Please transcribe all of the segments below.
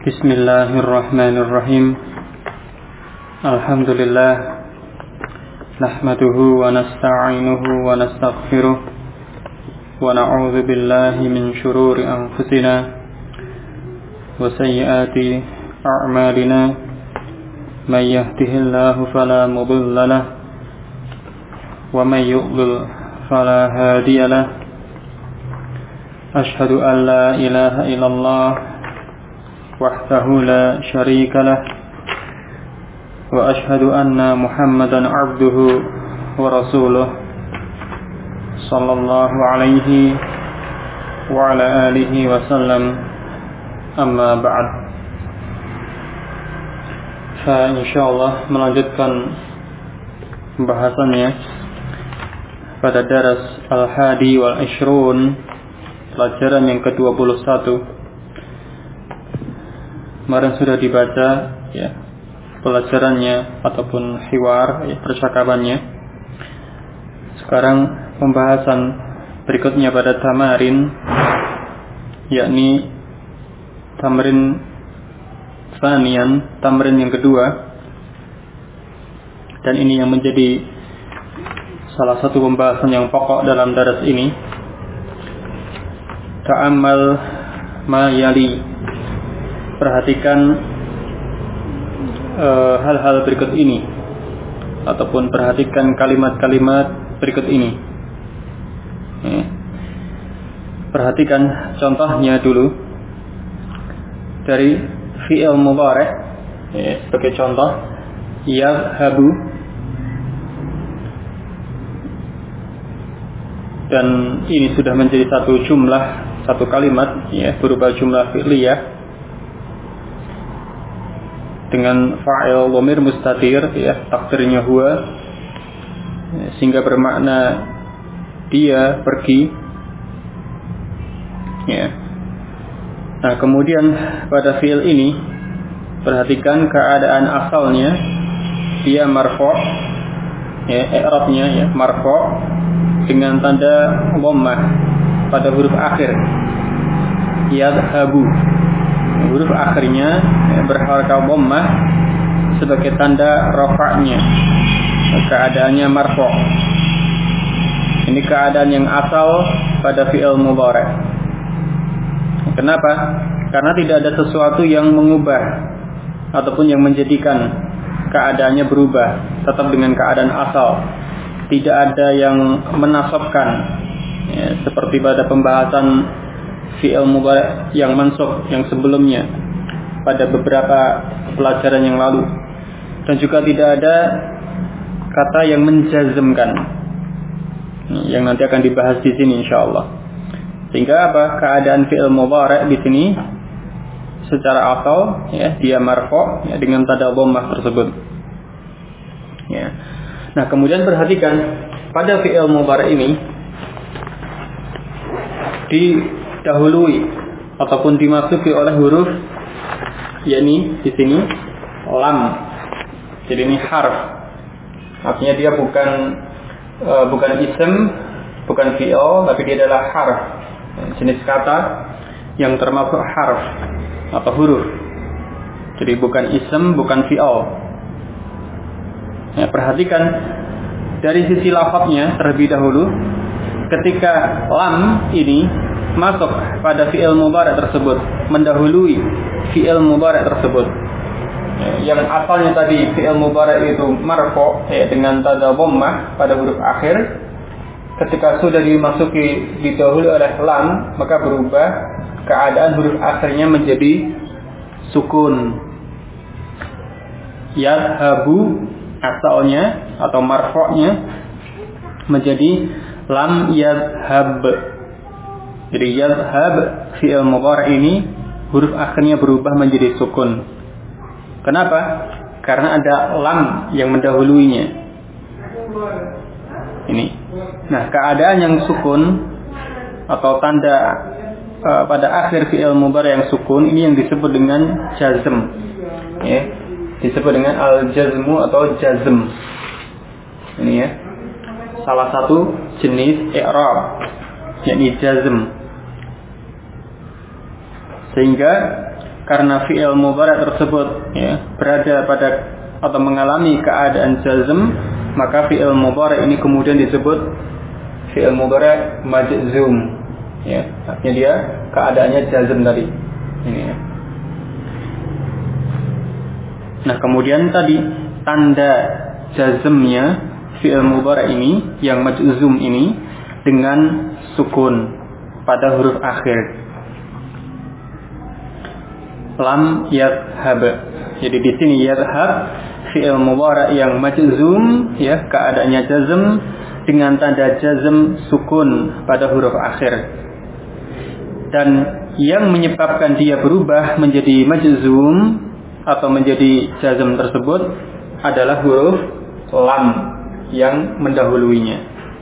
Bismillahirrahmanirrahim. Alhamdulillah. Nahmaduhu wa nasta'inuhu wa nastaghfiruh. Wa na'udzu billahi min shururi anfusina wa sayyiati a'malina. May yahdihillahu fala mudilla lahu wa may yudlil fala hadiya lahu. Ashhadu an la ilaha illallah wahdahu la syarika lah wa ashhadu anna Muhammadan abduhu wa rasuluh sallallahu alaihi wa ala alihi wa sallam, amma ba'd. Insyaallah melanjutkan pembahasannya pada daras Al-Hadi wal Ishrun, pelajaran yang ke-21. Kemarin sudah dibaca ya pelajarannya ataupun hiwar ya, percakapannya. Sekarang pembahasan berikutnya pada tamarin, yakni tamrin tsaniyan, tamrin yang kedua. Dan ini yang menjadi salah satu pembahasan yang pokok dalam daras ini. Ta'ammal ma yali. Perhatikan hal-hal berikut ini, ataupun perhatikan kalimat-kalimat berikut ini. Perhatikan contohnya dulu dari fi'il mudhari', sebagai contoh yadhhabu, dan ini sudah menjadi satu jumlah, satu kalimat ya, berupa jumlah fi'liyah dengan fa'il dhamir mustatir ya, takdirnya huwa, sehingga bermakna dia pergi ya. Nah, kemudian pada fi'il ini perhatikan keadaan asalnya, dia marfu' ya, i'rabnya ya marfu' dengan tanda dhammah pada huruf akhir yadhhabu. Huruf akhirnya berharakat dhammah sebagai tanda rafa'nya. Keadaannya marfu'. Ini keadaan yang asal pada fi'il mudhari'. Kenapa? Karena tidak ada sesuatu yang mengubah ataupun yang menjadikan keadaannya berubah, tetap dengan keadaan asal. Tidak ada yang menasabkan ya, seperti pada pembahasan fi'il mudhari' yang mansub yang sebelumnya pada beberapa pelajaran yang lalu, dan juga tidak ada kata yang menjazmkan yang nanti akan dibahas di sini insyaallah. Sehingga apa? Keadaan fi'il mudhari' di sini secara asal ya, dia marfu' ya, dengan tanda dhammah tersebut ya. Nah, kemudian perhatikan pada fi'il mudhari' ini didahului ataupun dimasuki oleh huruf, yakni di sini lam. Jadi ini harf. Artinya dia bukan ism, bukan fi'il, tapi dia adalah harf. Jenis kata yang termasuk harf atau huruf. Jadi bukan ism, bukan fi'il. Ya, perhatikan dari sisi lafadznya terlebih dahulu. Ketika lam ini masuk pada fi'il mudhari' tersebut, mendahului fi'il mudhari' tersebut, yang asalnya tadi fi'il mudhari' itu marfu' dengan tanda dhammah pada huruf akhir, ketika sudah didahului oleh lam, maka berubah keadaan huruf akhirnya menjadi sukun. Yadhhabu asalnya atau marfu'nya menjadi lam yadhhab. Jadi yadhhab fi'il mudhari' ini huruf akhirnya berubah menjadi sukun. Kenapa? Karena ada lam yang mendahuluinya. Ini. Nah, keadaan yang sukun atau tanda pada akhir fi'il mudhari' yang sukun ini yang disebut dengan jazm. Ya. Disebut dengan al-jazmu atau jazm. Ini ya. Salah satu jenis i'rab, yakni jazm. Sehingga karena fi'il mudhari' tersebut berada pada atau mengalami keadaan jazm, maka fi'il mudhari' ini kemudian disebut fi'il mudhari' majzum. Artinya dia keadaannya jazm tadi. Ini ya. Nah, kemudian tadi tanda jazmnya fi'il mudhari' ini yang majzum ini dengan sukun pada huruf akhir. Lam yadhhab. Jadi di sini yadhhab fi'il mudhari' yang majzum keadaannya jazm dengan tanda jazm sukun pada huruf akhir. Dan yang menyebabkan dia berubah menjadi majzum atau menjadi jazm tersebut adalah huruf lam yang mendahuluinya.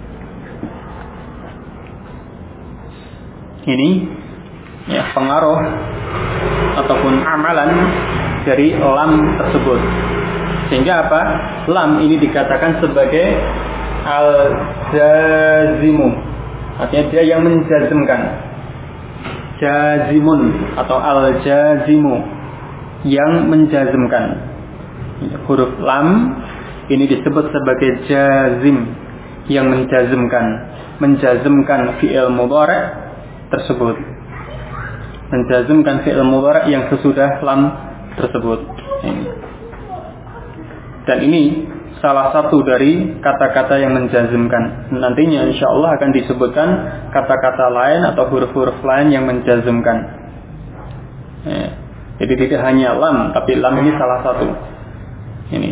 Ini pengaruh ataupun amalan dari lam tersebut. Sehingga apa? Lam ini dikatakan sebagai al-jazimu. Artinya dia yang menjazmkan. Jazimun atau al-jazimu yang menjazmkan. Huruf lam ini disebut sebagai jazim yang menjazmkan fi'il mudhari' tersebut. Menjazmkan fi'il mudhari' yang sesudah lam tersebut. Dan ini salah satu dari kata-kata yang menjazmkan. Nantinya insyaallah akan disebutkan kata-kata lain atau huruf-huruf lain yang menjazmkan. Jadi tidak hanya lam, tapi lam ini salah satu. Ini.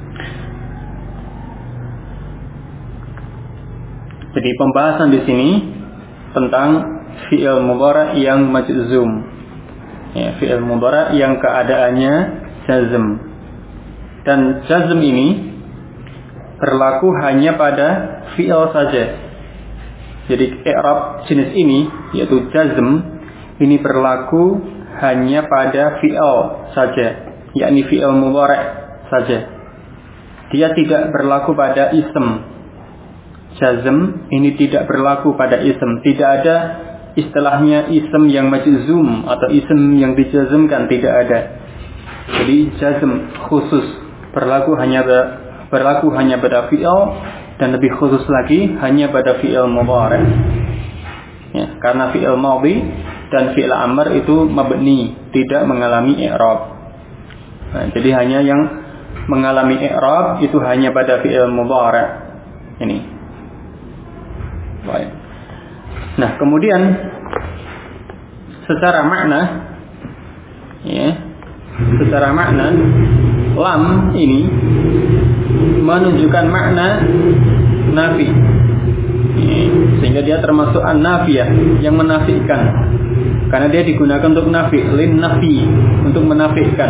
Jadi pembahasan di sini tentang fi'il mudhari' yang majzum. Fi'il mudhari' yang keadaannya jazm. Dan jazm ini berlaku hanya pada fi'il saja. Jadi i'rab jenis ini yaitu jazm ini berlaku hanya pada fi'il saja, yakni fi'il mudhari' saja. Dia tidak berlaku pada ism. Jazm ini tidak berlaku pada ism. Tidak ada istilahnya ism yang majzum atau ism yang dijazmkan, tidak ada. Jadi jazm khusus berlaku hanya pada fi'il dan lebih khusus lagi hanya pada fi'il mudhari'. Karena fi'il madhi dan fi'il amr itu mabni, tidak mengalami i'rab. Jadi hanya yang mengalami i'rab itu hanya pada fi'il mudhari'. Ini. Baik. Nah, kemudian secara makna lam ini menunjukkan makna nafi, sehingga dia termasuk an-nafiyah yang menafikan, karena dia digunakan untuk nafi, lin nafi, untuk menafikan.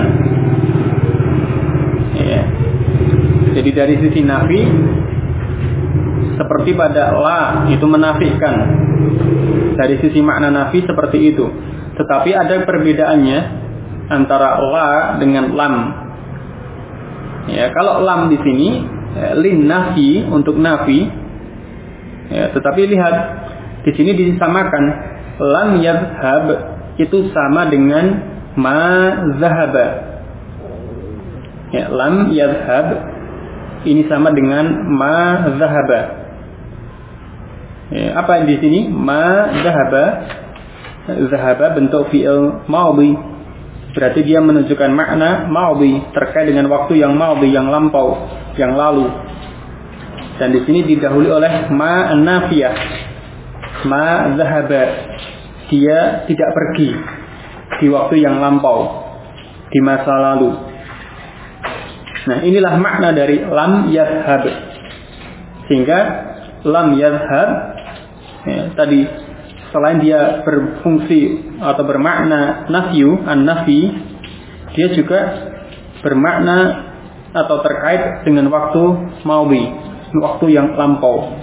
Jadi dari sisi nafi seperti pada la itu menafikan, dari sisi makna nafi seperti itu. Tetapi ada perbedaannya antara la dengan lam. Kalau lam di sini lin nafi, untuk nafi. Tetapi lihat di sini disamakan, lam yadhhab itu sama dengan ma zahaba. Lam yadhhab ini sama dengan ma zahaba. Apa di sini? Ma zahaba. Zahaba bentuk fi'il madhi. Berarti dia menunjukkan makna madhi terkait dengan waktu yang madhi, yang lampau, yang lalu. Dan di sini didahului oleh ma an-nafiyah. Ma zahaba. Dia tidak pergi di waktu yang lampau, di masa lalu. Nah, inilah makna dari lam yadhhab. Sehingga lam yadhhab tadi selain dia berfungsi atau bermakna nafyu, an-nafi, dia juga bermakna atau terkait dengan waktu madhi, waktu yang lampau.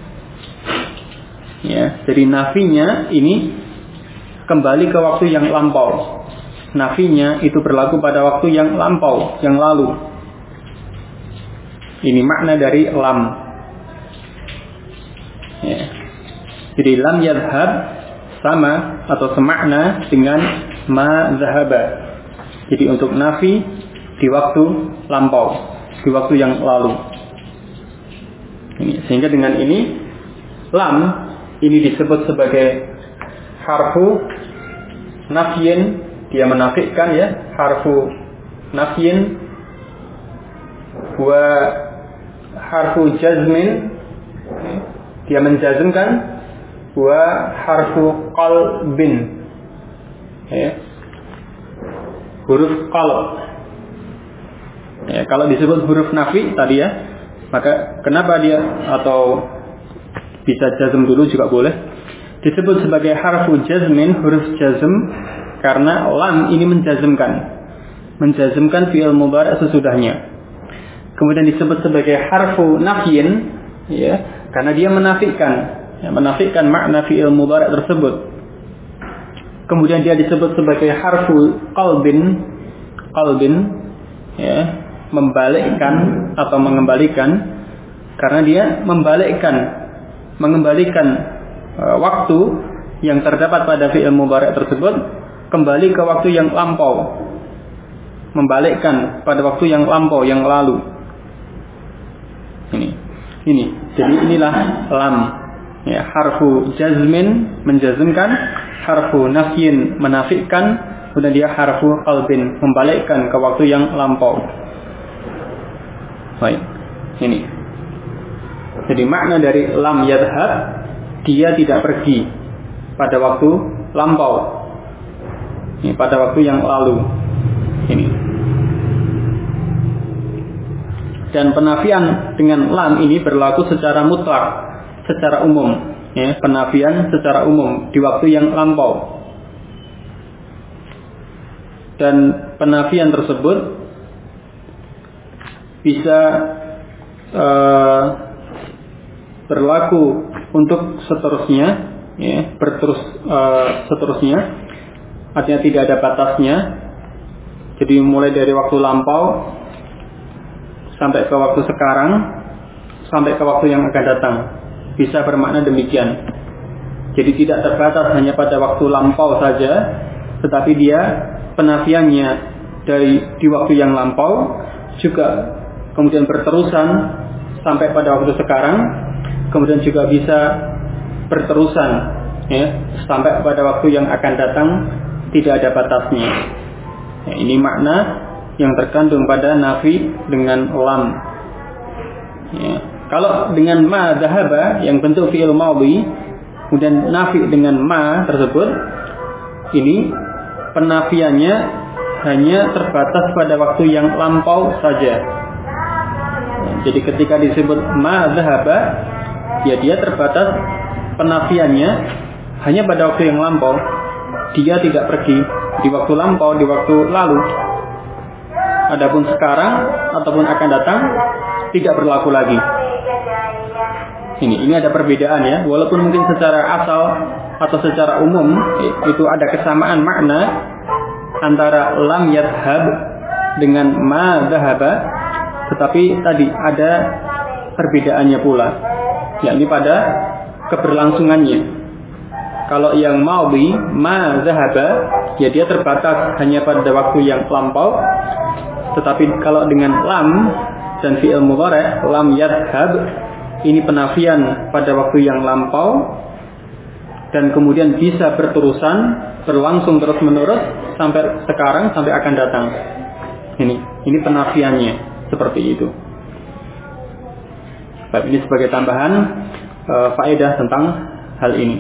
Jadi nafinya ini kembali ke waktu yang lampau. Nafinya itu berlaku pada waktu yang lampau, yang lalu. Ini makna dari lam. Jadi lam yadhhab sama atau semakna dengan ma zahaba. Jadi untuk nafi di waktu lampau, di waktu yang lalu. Ini, sehingga dengan ini lam ini disebut sebagai harfu nafyin, dia menafikan ya, harfu nafyin, wa harfu jazmin, dia menjazmkan, wa harfu qalbin, ya, huruf qalb. Ya, kalau disebut huruf nafi tadi ya, maka kenapa dia atau bisa jazm dulu juga boleh disebut sebagai harfu jazmin, huruf jazm, karena lam ini menjazmkan fi'il mudhari' sesudahnya. Kemudian disebut sebagai harfu nafyin, ya, karena dia menafikan makna fi'il mudhari' tersebut. Kemudian dia disebut sebagai harfu qalbin, ya, membalikkan atau mengembalikan, karena dia mengembalikan waktu yang terdapat pada fi'il mudhari' tersebut kembali ke waktu yang lampau, membalikkan pada waktu yang lampau, yang lalu. Ini. Jadi inilah lam, ya, harfu jazmin menjazmkan, harfu nafyin menafikan, kemudian dia harfu qalbin membalikkan ke waktu yang lampau. Baik, ini. Jadi makna dari lam yadhhab, dia tidak pergi pada waktu lampau, ini, pada waktu yang lalu. Ini. Dan penafian dengan lam ini berlaku secara mutlak, secara umum, ya, penafian secara umum di waktu yang lampau. Dan penafian tersebut bisa berlaku untuk seterusnya, ya, seterusnya, artinya tidak ada batasnya. Jadi mulai dari waktu lampau sampai ke waktu sekarang, sampai ke waktu yang akan datang, bisa bermakna demikian. Jadi tidak terbatas hanya pada waktu lampau saja, tetapi dia penafiannya di waktu yang lampau juga kemudian berterusan sampai pada waktu sekarang, kemudian juga bisa berterusan, ya, sampai pada waktu yang akan datang, tidak ada batasnya. Ya, ini makna yang terkandung pada nafi dengan lam. Ya. Kalau dengan ma dhahaba yang bentuk fi'il madhi, kemudian nafi dengan ma tersebut, ini penafiannya hanya terbatas pada waktu yang lampau saja. Ya, jadi ketika disebut ma dhahaba, ya dia terbatas penafiannya hanya pada waktu yang lampau. Dia tidak pergi di waktu lampau, di waktu lalu. Adapun sekarang ataupun akan datang tidak berlaku lagi. Ini ada perbedaan, ya. Walaupun mungkin secara asal atau secara umum itu ada kesamaan makna antara lam yadhhab dengan ma dhahaba, tetapi tadi ada perbedaannya pula, yakni pada keberlangsungannya. Kalau yang madhi ma dhahaba, ya dia terbatas hanya pada waktu yang lampau. Tetapi kalau dengan lam dan fi'il mudhari' lam yadhhab, ini penafian pada waktu yang lampau dan kemudian bisa berlangsung terus menerus sampai sekarang, sampai akan datang. Ini penafiannya seperti itu. Baik, ini sebagai tambahan faedah tentang hal ini.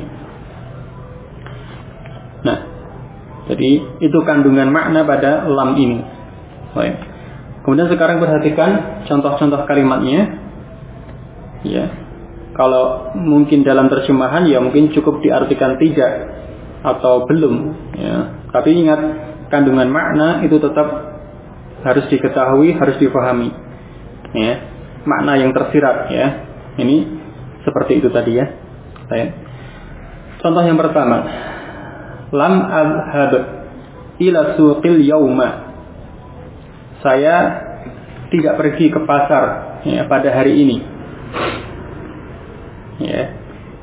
Nah, jadi itu kandungan makna pada lam ini. Baik. Kemudian sekarang perhatikan contoh-contoh kalimatnya. Ya. Kalau mungkin dalam terjemahan ya mungkin cukup diartikan tidak atau belum, ya. Tapi ingat, kandungan makna itu tetap harus diketahui, harus difahami. Ya. Makna yang tersirat, ya. Ini seperti itu tadi, ya. Baik. Contoh yang pertama. Lam azhab ila suqil yauma. Saya tidak pergi ke pasar, ya, pada hari ini. Ya.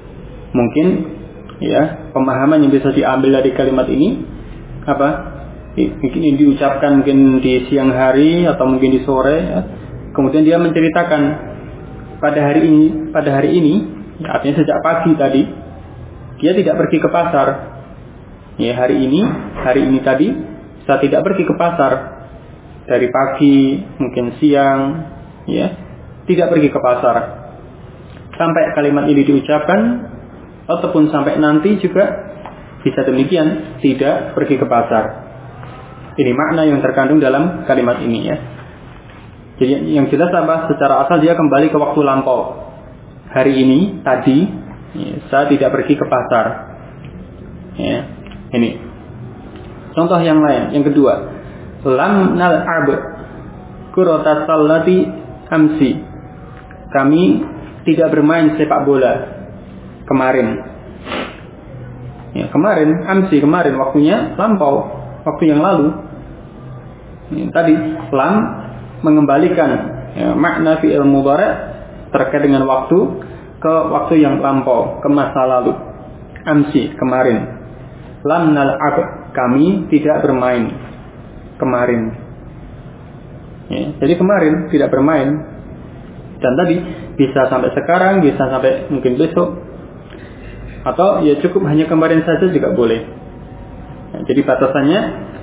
Mungkin, ya, pemahaman yang bisa diambil dari kalimat ini apa? mungkin ini diucapkan mungkin di siang hari atau mungkin di sore ya. Kemudian dia menceritakan pada hari ini ya, artinya sejak pagi tadi dia tidak pergi ke pasar. Ya, hari ini tadi saya tidak pergi ke pasar. Dari pagi, mungkin siang, ya, tidak pergi ke pasar. Sampai kalimat ini diucapkan, ataupun sampai nanti juga bisa demikian, tidak pergi ke pasar. Ini makna yang terkandung dalam kalimat ini ya. Jadi yang jelas apa? Secara asal dia kembali ke waktu lampau. Hari ini, tadi, ya, saya tidak pergi ke pasar. Ya, ini. Contoh yang lain, yang kedua. Lam nal'ab kurata sallati amsi. Kami tidak bermain sepak bola kemarin. Ya, kemarin waktunya lampau, waktu yang lalu. Ya, tadi lam mengembalikan ya, makna fi'il mudhari' terkait dengan waktu ke waktu yang lampau, ke masa lalu. Amsi, kemarin. Lam nal'ab, kami tidak bermain kemarin. Ya, jadi kemarin tidak bermain. Dan tadi bisa sampai sekarang, bisa sampai mungkin besok. Atau ya cukup hanya kemarin saja juga boleh. Ya, jadi batasannya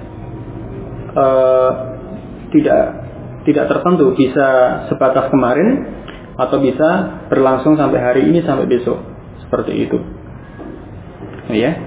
tidak tertentu, bisa sebatas kemarin atau bisa berlangsung sampai hari ini sampai besok. Seperti itu. Ya.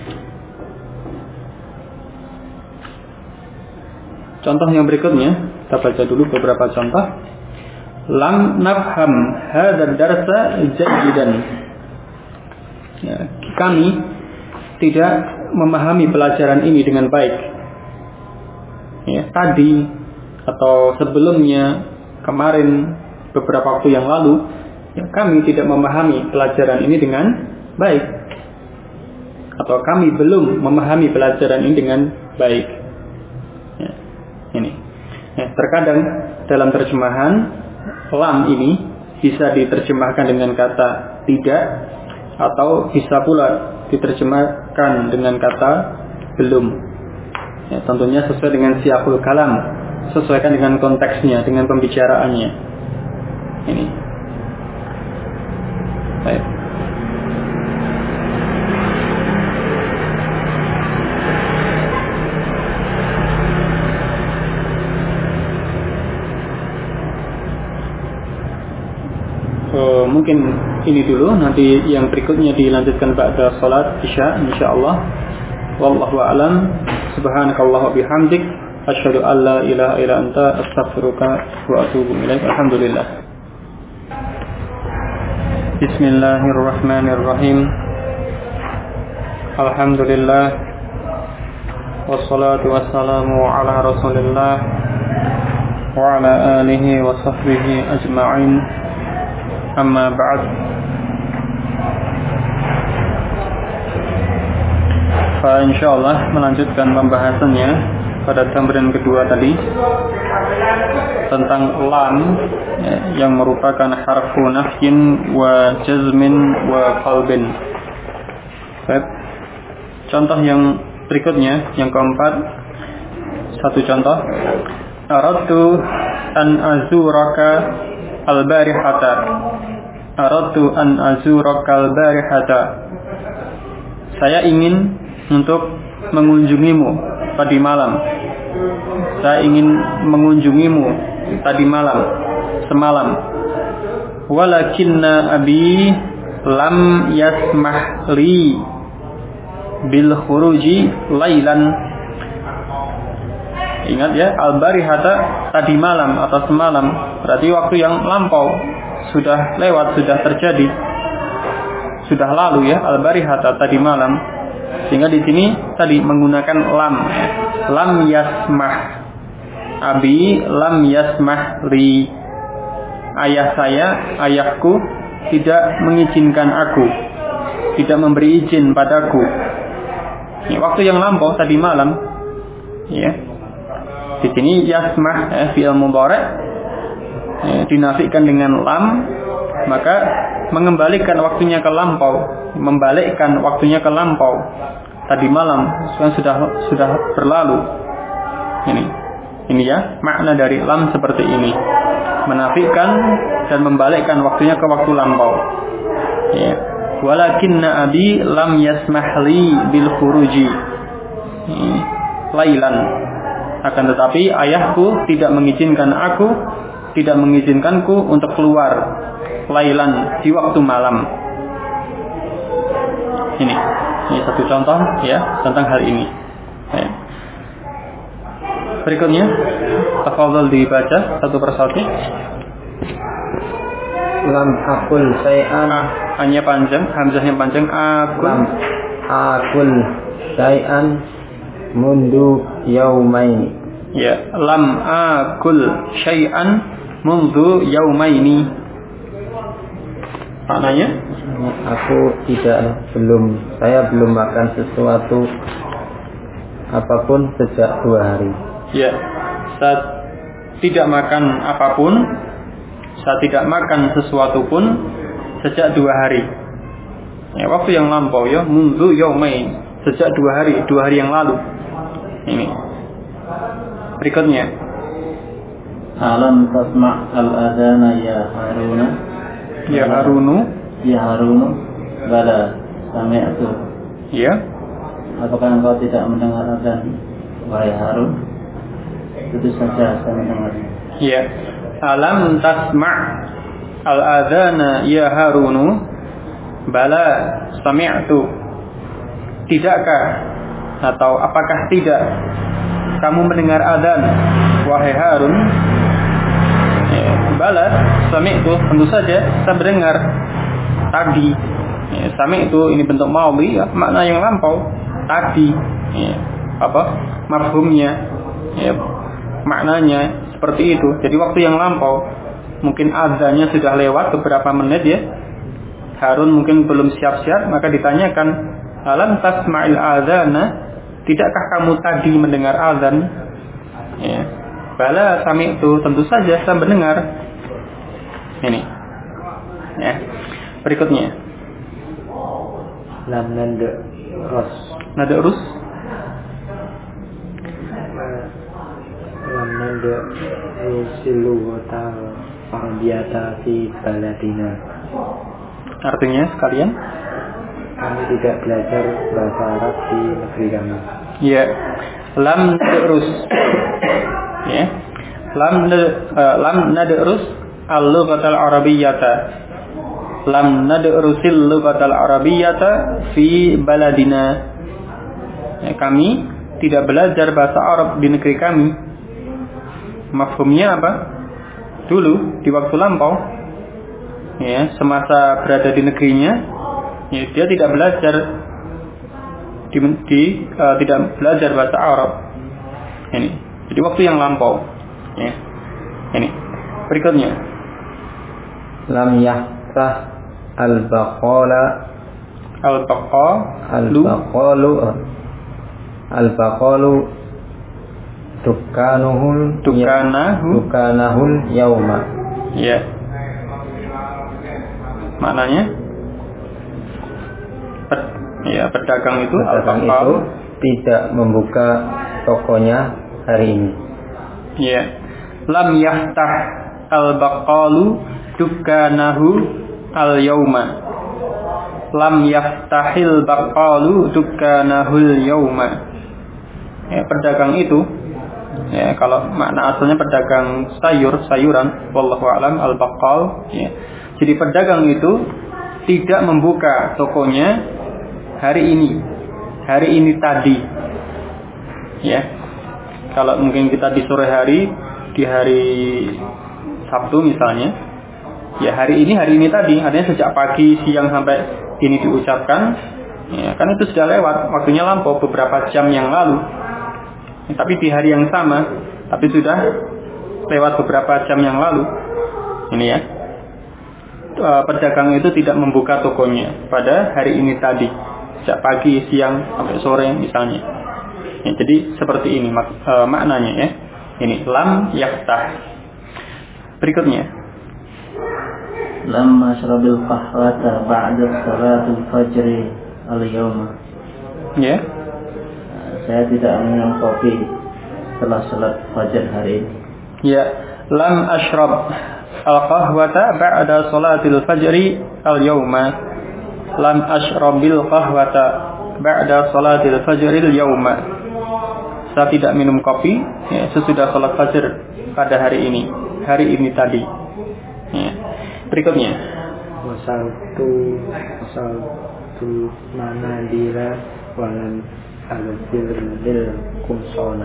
Contoh yang berikutnya, kita baca dulu beberapa contoh. Lam nafham hadzal darsa jayyidan. Ya, kami tidak memahami pelajaran ini dengan baik. Ya, tadi atau sebelumnya, kemarin, beberapa waktu yang lalu, ya, kami tidak memahami pelajaran ini dengan baik. Atau kami belum memahami pelajaran ini dengan baik. Ini. Ya, terkadang dalam terjemahan lam ini bisa diterjemahkan dengan kata tidak atau bisa pula diterjemahkan dengan kata belum. Ya, tentunya sesuai dengan siyaqul kalam, sesuaikan dengan konteksnya, dengan pembicaraannya. Ini. Baik. Mungkin ini dulu, nanti yang berikutnya dilanjutkan ba'da salat Isya insyaallah. Wallahu a'lam. Subhanakallahumma bihamdik asyhadu an la ilaha illa anta astaghfiruka wa atubu ilaik. Alhamdulillah. Bismillahirrahmanirrahim. Alhamdulillah. Wassalatu wassalamu ala Rasulillah wa ala alihi wa sahbihi ajma'in. Amma ba'd. Insyaallah melanjutkan pembahasannya pada tamrin kedua tadi tentang lam ya, yang merupakan harfu nafyin wa jazmin wa qalbin. Baik. Contoh yang berikutnya, yang keempat, satu contoh. Aradtu an azuraka al-barihata. Aradtu an azuraka al-barihata. Saya ingin untuk mengunjungimu tadi malam. Saya ingin mengunjungimu tadi malam, semalam. Walakinna abi lam yasmah li bil khuruji lailan. Ingat ya, al-barihata tadi malam atau semalam, berarti waktu yang lampau, sudah lewat, sudah terjadi, sudah lalu ya, al-barihata tadi malam. Sehingga di sini tadi menggunakan lam. Lam yasmah abi lam yasmah li. Ayah saya, ayahku tidak mengizinkan aku, tidak memberi izin padaku. Ini waktu yang lampau tadi malam. Ya. Di sini yasmah fi'il mudhari' dinafikan dengan lam, maka mengembalikan waktunya ke lampau, membalikkan waktunya ke lampau. Tadi malam sudah berlalu. Ini ya, makna dari lam seperti ini. Menafikan dan membalikkan waktunya ke waktu lampau. Ya. Walakinna abi lam yasmahli bil khuruji lailan. Akan tetapi ayahku tidak mengizinkanku untuk keluar lailan di waktu malam. Ini satu contoh ya tentang hal ini. Ya. Berikutnya, tafadhol dibaca satu persatu. Lam akul syai'an. Hanya panjang, hamzahnya panjang. Lam akul syai'an mundu yaumaini. Ya, lam akul syai'an mundu yaumaini. Maknanya? Saya belum makan sesuatu apapun sejak 2 hari. Ya, saya tidak makan apapun, saya tidak makan sesuatu pun sejak 2 hari. Ya, waktu yang lampau ya, mundu yaumain, sejak 2 hari yang lalu. Ini. Berikutnya. Alam tasma' al-adana ya Haruna. Ya Harunu. Ya Harunu. Bala sami'tu. Ya. Apakah engkau tidak mendengar azan, wahai Harun? Itu saja saya mendengarnya. Ya. Alam tasma' al-adhana ya Harunu. Bala sami'tu. Tidakkah atau apakah tidak kamu mendengar azan, wahai Harun? Ya. Bala sami'tu, tentu saja saya mendengar tadi. Ya, sami'tu ini bentuk maudhi ya, makna yang lampau tadi. Ya. Mafhumnya ya, maknanya seperti itu. Jadi waktu yang lampau, mungkin azannya sudah lewat beberapa menit ya. Harun mungkin belum siap-siap, maka ditanyakan, alam tasma'il azana, tidakkah kamu tadi mendengar azan? Ya. Bala sami'tu, tentu saja saya mendengar. Ini. Ya. Berikutnya. Lam nada ros. Nada rus. Lam nada rusilu wa Arabiyata fi baladina. Artinya sekalian, kami tidak belajar bahasa Arab di negeri kami. Ya, lam nadrus. Ya, lam nadrus al-lughatal arabiyyata. Lam nadrusil lughatal arabiyyata fi baladina. Ya, kami tidak belajar bahasa Arab di negeri kami. Mafhumnya apa? Dulu di waktu lampau, ya, semasa berada di negerinya, ya, dia tidak belajar tidak belajar bahasa Arab. Ini. Jadi waktu yang lampau. Ya. Ini. Berikutnya. Lam yahtah al-baqala al-baqalu dukanahul yauma. Ya. Maknanya? Pedagang itu tidak membuka tokonya hari ini. Ya. Lam yahtah al-baqalu dukanahu al-yauma. Lam yaftahil baqalu dukanahul yauma. Ya, pedagang itu, ya, kalau makna asalnya pedagang sayuran, wallahu a'lam, al-baqal, ya. Jadi pedagang itu tidak membuka tokonya hari ini tadi. Ya. Kalau mungkin kita di sore hari, di hari Sabtu misalnya, ya hari ini tadi, artinya sejak pagi, siang sampai ini diucapkan, ya, kan itu sudah lewat, waktunya lampau beberapa jam yang lalu. Ya, tapi di hari yang sama, tapi sudah lewat beberapa jam yang lalu. Ini ya. Pedagang itu tidak membuka tokonya pada hari ini tadi, sejak pagi, siang sampai sore misalnya. Ya, jadi seperti ini maknanya ya. Ini lam yaftah. Berikutnya. Lam ashrabil qahwata ba'da salatul fajri al-yawma. Ya. Saya tidak minum kopi setelah salat fajar hari ini. Ya, lam ashrab al-qahwata ba'da salatil fajri al-yawma. Lam ashrabil qahwata ba'da salatil fajri al-yawma. Saya tidak minum kopi sesudah salat fajar pada hari ini tadi. Ya. Berikutnya. Wasaltu manadila walan al-birril kumsona.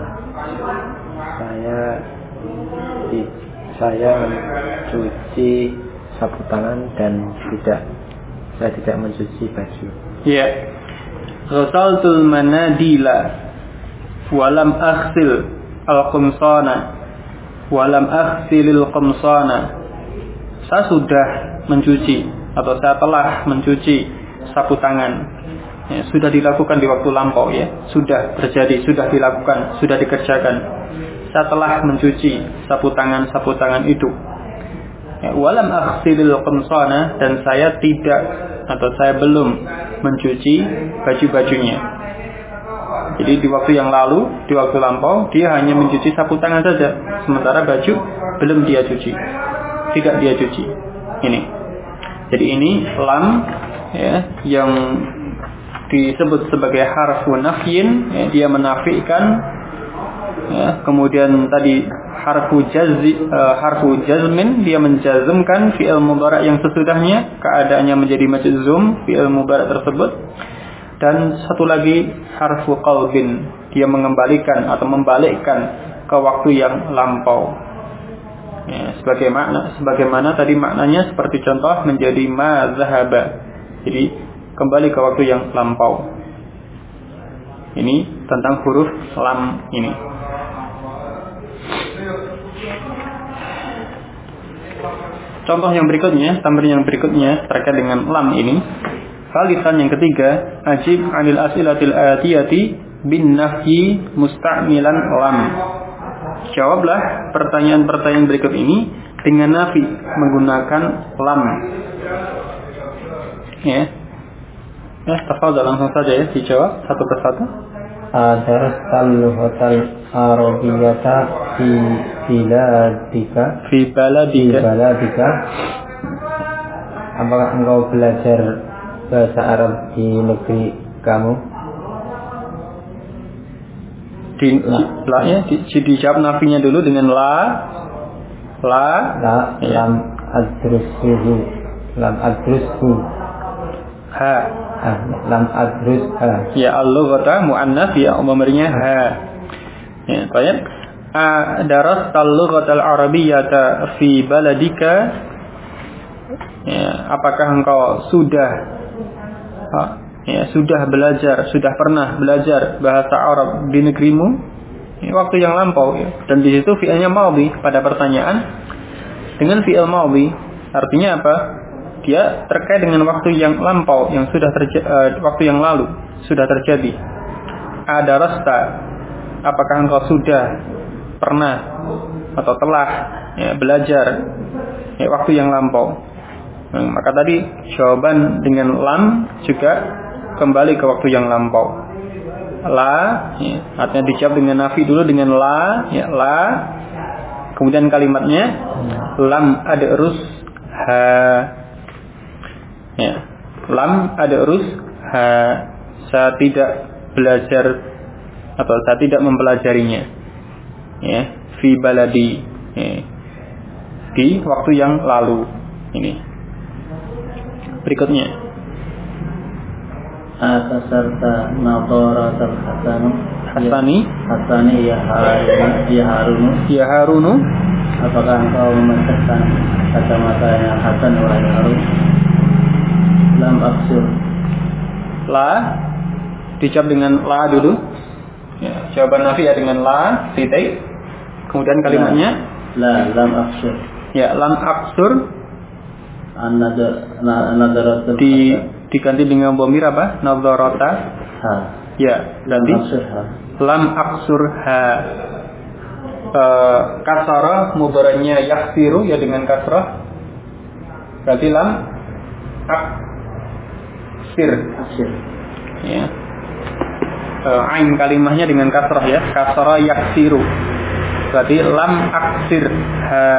Saya mencuci sapu tangan dan saya tidak mencuci baju. Ya. Ghasaltul manadila walam aghsil al-qumsana walam aghsilil qumsana. Saya sudah mencuci atau saya telah mencuci sapu tangan. Ya, sudah dilakukan di waktu lampau ya. Sudah terjadi, sudah dilakukan, sudah dikerjakan. Saya telah mencuci sapu tangan itu. Ya, walam aghsilil qumsana, dan saya tidak atau saya belum mencuci baju-bajunya. Jadi di waktu yang lalu, di waktu lampau, dia hanya mencuci sapu tangan saja, sementara baju belum dia cuci, tidak dia cuci. Ini. Jadi ini lam ya, yang disebut sebagai harfu nafyin, ya, dia menafikan. Ya, kemudian tadi harfu jazmin, dia menjazmkan fi'il mudhari' yang sesudahnya, keadaannya menjadi majzum fi'il mudhari' tersebut. Dan satu lagi harfu qalbin, dia mengembalikan atau membalikkan ke waktu yang lampau. Ya, sebagaimana tadi maknanya seperti contoh menjadi ma zahaba. Jadi kembali ke waktu yang lampau. Ini tentang huruf lam ini. Contoh yang berikutnya, tamrin yang berikutnya terkait dengan lam ini. Salisan yang ketiga, ajib 'anil as'ilatil atiyati bin nafyi musta'milan lam. Jawablah pertanyaan-pertanyaan berikut ini dengan nafi menggunakan lam. Ya. Tafadhal langsung saja ya dijawab satu persatu. Adarastal lughatal arabiyyata fi baladika. Apakah engkau belajar bahasa Arab di negeri kamu? Dijawab nafinya dulu dengan la. Lam adrushu ha. Lam adrusha. Ya, al-lughata muannas ya, umumnya ha. Ya, baik. Darastal lughatal arabiyyata fi baladika. Ya, apakah engkau sudah belajar, sudah pernah belajar bahasa Arab di negerimu? Ini waktu yang lampau ya. Dan di situ fi'ilnya madhi pada pertanyaan dengan fi'il madhi. Artinya apa? Dia terkait dengan waktu yang lampau yang sudah waktu yang lalu sudah terjadi. Adarasta, apakah engkau sudah pernah atau telah belajar waktu yang lampau? Maka tadi jawaban dengan lam juga kembali ke waktu yang lampau. La, artinya dijawab dengan nafi dulu dengan la, la. Kemudian kalimatnya lam adrus ha. Ya, lam adrus ha. Saya tidak belajar atau saya tidak mempelajarinya. Ya, fi baladi. Di waktu yang lalu. Ini. Berikutnya. Atasarta nadharatal Hasani ya Harunu. Apakah engkau memecahkan kacamatanya Hasan wahai Harun? Lam aksur. La dijawab dengan la dulu. Ya, jawaban nafi ya dengan la titik. Kemudian kalimatnya lam aksur. Ya, lam aksur. Diganti dengan dhamir apa? Nadharata. Ha. Ya, ganti. Lam aksur ha. Kasrah mudhari'nya yaksiru ya dengan kasrah. Berarti lam aksir. Aksir. Ya. ain kalimahnya dengan kasrah ya. Kasra yaksiru. Berarti lam aksir ha.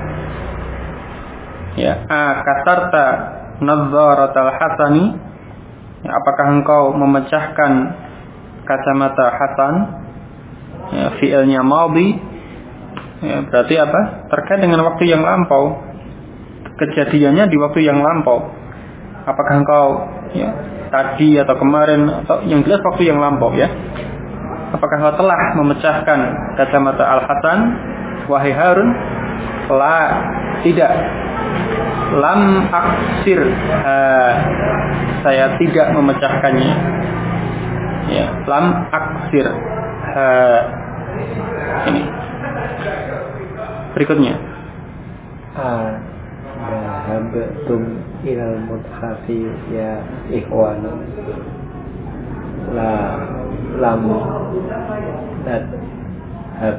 Ya, kasarta nadzaratal hasani. Ya, apakah engkau memecahkan kacamata Hasan? Ya, fi'ilnya madhi. Ya, berarti apa? Terkait dengan waktu yang lampau. Kejadiannya di waktu yang lampau. Apakah engkau ya, tadi atau kemarin atau yang jelas waktu yang lampau ya? Apakah engkau telah memecahkan kacamata Al-Hasan wahai Harun? La, tidak. Lam aksir, saya tidak memecahkannya. Ya, lam aksir. Ini. Berikutnya. Dhahabtum ilal muthafi ya ikhwana. Lam nadhab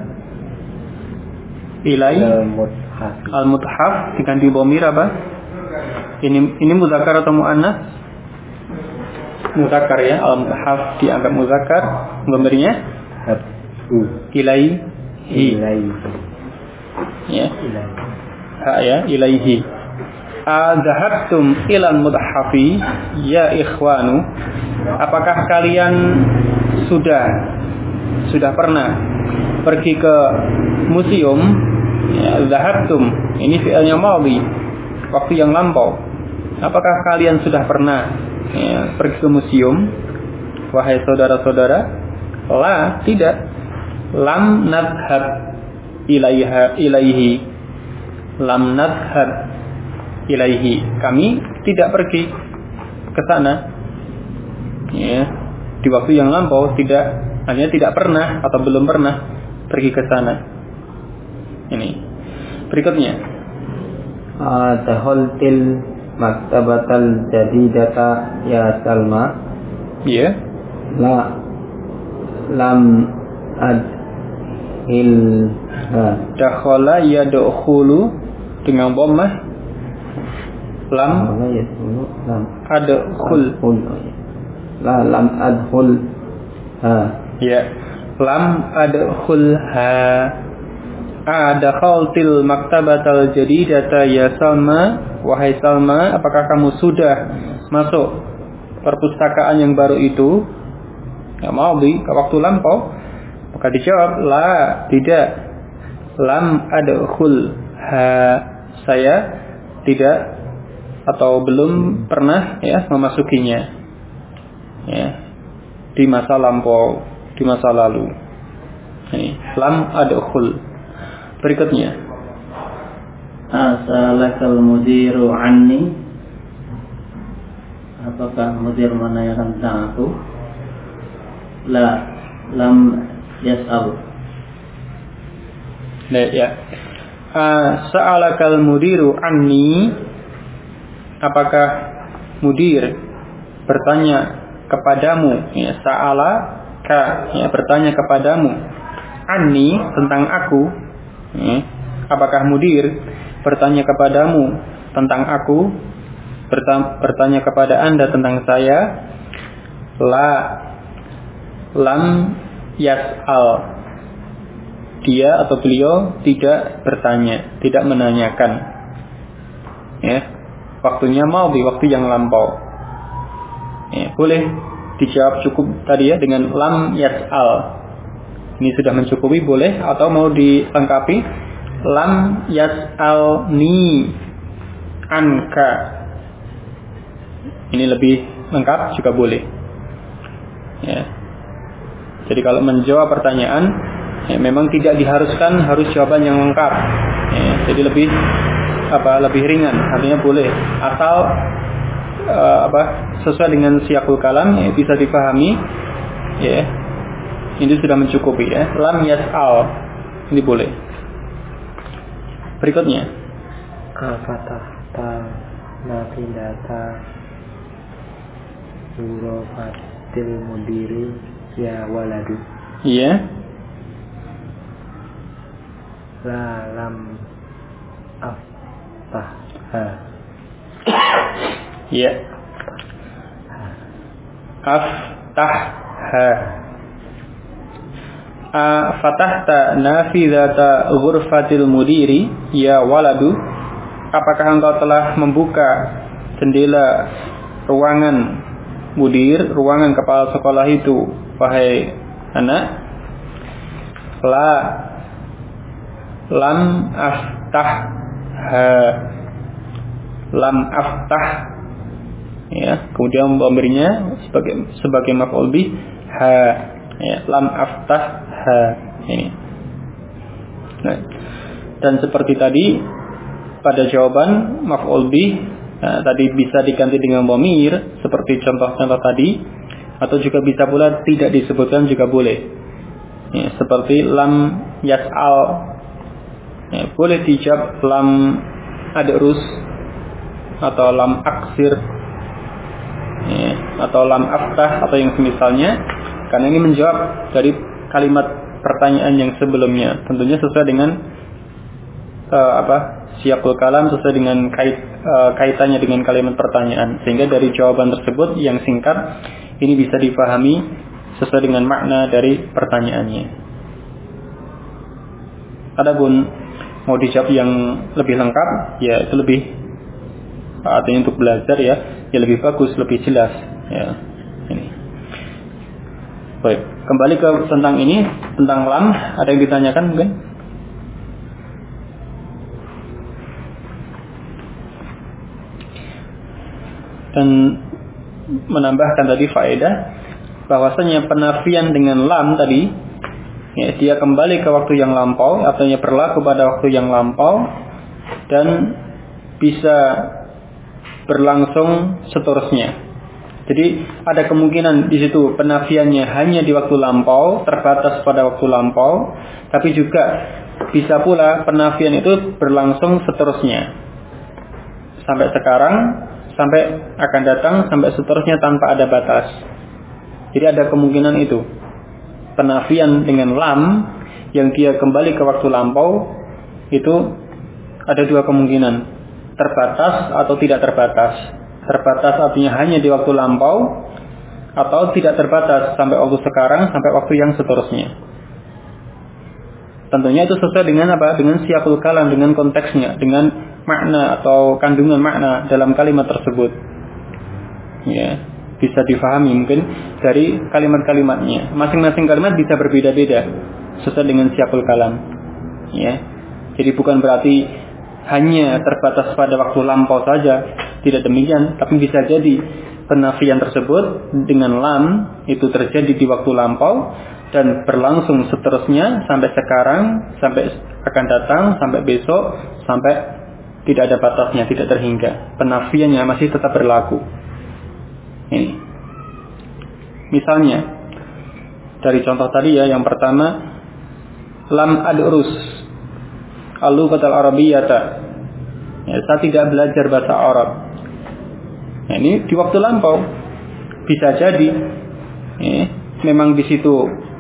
ilai al-muthaf diganti dhamir apa? Ini muzakkar atau muannas? Muzakkar ya, al-muthaf dianggap muzakkar. Dhamirnya ilaihi. Ya. Ha ya, ilaihi. Adzahabtum ilal muthafi ya ikhwanu. Apakah kalian sudah pernah pergi ke museum? Ya, zahabtum. Ini fi'ilnya madhi, waktu yang lampau. Apakah kalian sudah pernah ya, pergi ke museum? Wahai saudara-saudara, la, tidak. Lam nadhhab ilaihi. Lam nadhhab ilaihi. Kami tidak pergi ke sana. Ya, di waktu yang lampau hanya tidak pernah atau belum pernah pergi ke sana. Ini berikutnya. Dahaltil maktabatal jadidata ya Salma. Ya. Lam adhil. Dakhala yadkhulu dengan dhammah. Lam adkhul. Lam adkhul. Ya. Lam adkhul dakhaltil maktabatal jadidata ya Salma. Wahai Salma, apakah kamu sudah masuk perpustakaan yang baru itu? Ya, madhi, ke waktu lampau. Maka dijawab, la, tidak. Lam adkhul saya tidak atau belum pernah ya memasukinya. Ya. Di masa lampau, di masa lalu. Ini lam adkhul. Berikutnya. Asalakal mudiru anni. Apakah mudir menanyakan tentang aku? La, lam yas'al. Nah, ya. Sa'alakal mudiru anni. Apakah mudir bertanya kepadamu? Ya, sa'alaka, ya, bertanya kepadamu. Anni, tentang aku. Ya. Apakah mudir bertanya kepadamu tentang aku? Bertanya kepada Anda tentang saya? La, lam yas'al. Dia atau beliau tidak bertanya, tidak menanyakan. Ya. Waktunya madhi, waktu yang lampau. Ya, boleh dijawab cukup tadi ya dengan lam yas'al. Ini sudah mencukupi, boleh, atau mau dilengkapi lam yas'alni anka. Ini lebih lengkap juga boleh. Ya. Jadi kalau menjawab pertanyaan, ya, memang tidak diharuskan harus jawaban yang lengkap. Ya, jadi lebih ringan, artinya boleh asal sesuai dengan siyaqul kalam, ya, bisa dipahami. Ya. Ini sudah mencukupi ya. Lam yas'al. Ini boleh. Berikutnya. Fatahta nafidata Zurofatil mudiri ya waladu. Iya. La lam aftah. Iya. Aftah. fatahta nafidhata ghurfatil mudiri ya waladu, apakah engkau telah membuka jendela ruangan mudir, ruangan kepala sekolah itu, wahai anak? La lam aftah ha, lam aftah, ya, kemudian pemberinya sebagai maf'ul bih ha, ya, lam aftah ha, ini. Nah, dan seperti tadi pada jawaban maf'ul bih, nah, tadi bisa diganti dengan dhamir seperti contoh-contoh tadi, atau juga bisa pula tidak disebutkan juga boleh, ya, seperti lam yas'al, ya, boleh dijawab lam adrus atau lam aksir, ya, atau lam aftah atau yang semisalnya, karena ini menjawab dari kalimat pertanyaan yang sebelumnya, tentunya sesuai dengan siyaqul kalam, sesuai dengan kaitannya dengan kalimat pertanyaan, sehingga dari jawaban tersebut yang singkat ini bisa dipahami sesuai dengan makna dari pertanyaannya. Adapun mau dijawab yang lebih lengkap, ya itu lebih artinya untuk belajar, ya lebih bagus, lebih jelas, ya. Ini. Baik, kembali ke tentang ini, tentang lam, ada yang ditanyakan mungkin? Dan menambahkan tadi faedah bahwasanya penafian dengan lam tadi, ya, dia kembali ke waktu yang lampau, artinya berlaku pada waktu yang lampau dan bisa berlangsung seterusnya. Jadi ada kemungkinan di situ penafiannya hanya di waktu lampau, terbatas pada waktu lampau, tapi juga bisa pula penafian itu berlangsung seterusnya sampai sekarang, sampai akan datang, sampai seterusnya tanpa ada batas. Jadi ada kemungkinan itu. Penafian dengan lam yang dia kembali ke waktu lampau itu ada dua kemungkinan, terbatas atau tidak terbatas. Terbatas artinya hanya di waktu lampau, atau tidak terbatas sampai waktu sekarang, sampai waktu yang seterusnya. Tentunya itu sesuai dengan apa? Dengan siyaqul kalam, dengan konteksnya, dengan makna atau kandungan makna dalam kalimat tersebut. Ya, bisa difahami mungkin dari kalimat-kalimatnya. Masing-masing kalimat bisa berbeda-beda sesuai dengan siyaqul kalam. Ya. Jadi bukan berarti hanya terbatas pada waktu lampau saja, tidak demikian, tapi bisa jadi penafian tersebut dengan lam itu terjadi di waktu lampau dan berlangsung seterusnya sampai sekarang, sampai akan datang, sampai besok, sampai tidak ada batasnya, tidak terhingga. Penafiannya masih tetap berlaku. Ini. Misalnya dari contoh tadi, ya, yang pertama lam adrus al-lughatal arabiyyata, ya, saya tidak belajar bahasa Arab. Nah, ini di waktu lampau. Bisa jadi, ya, memang di situ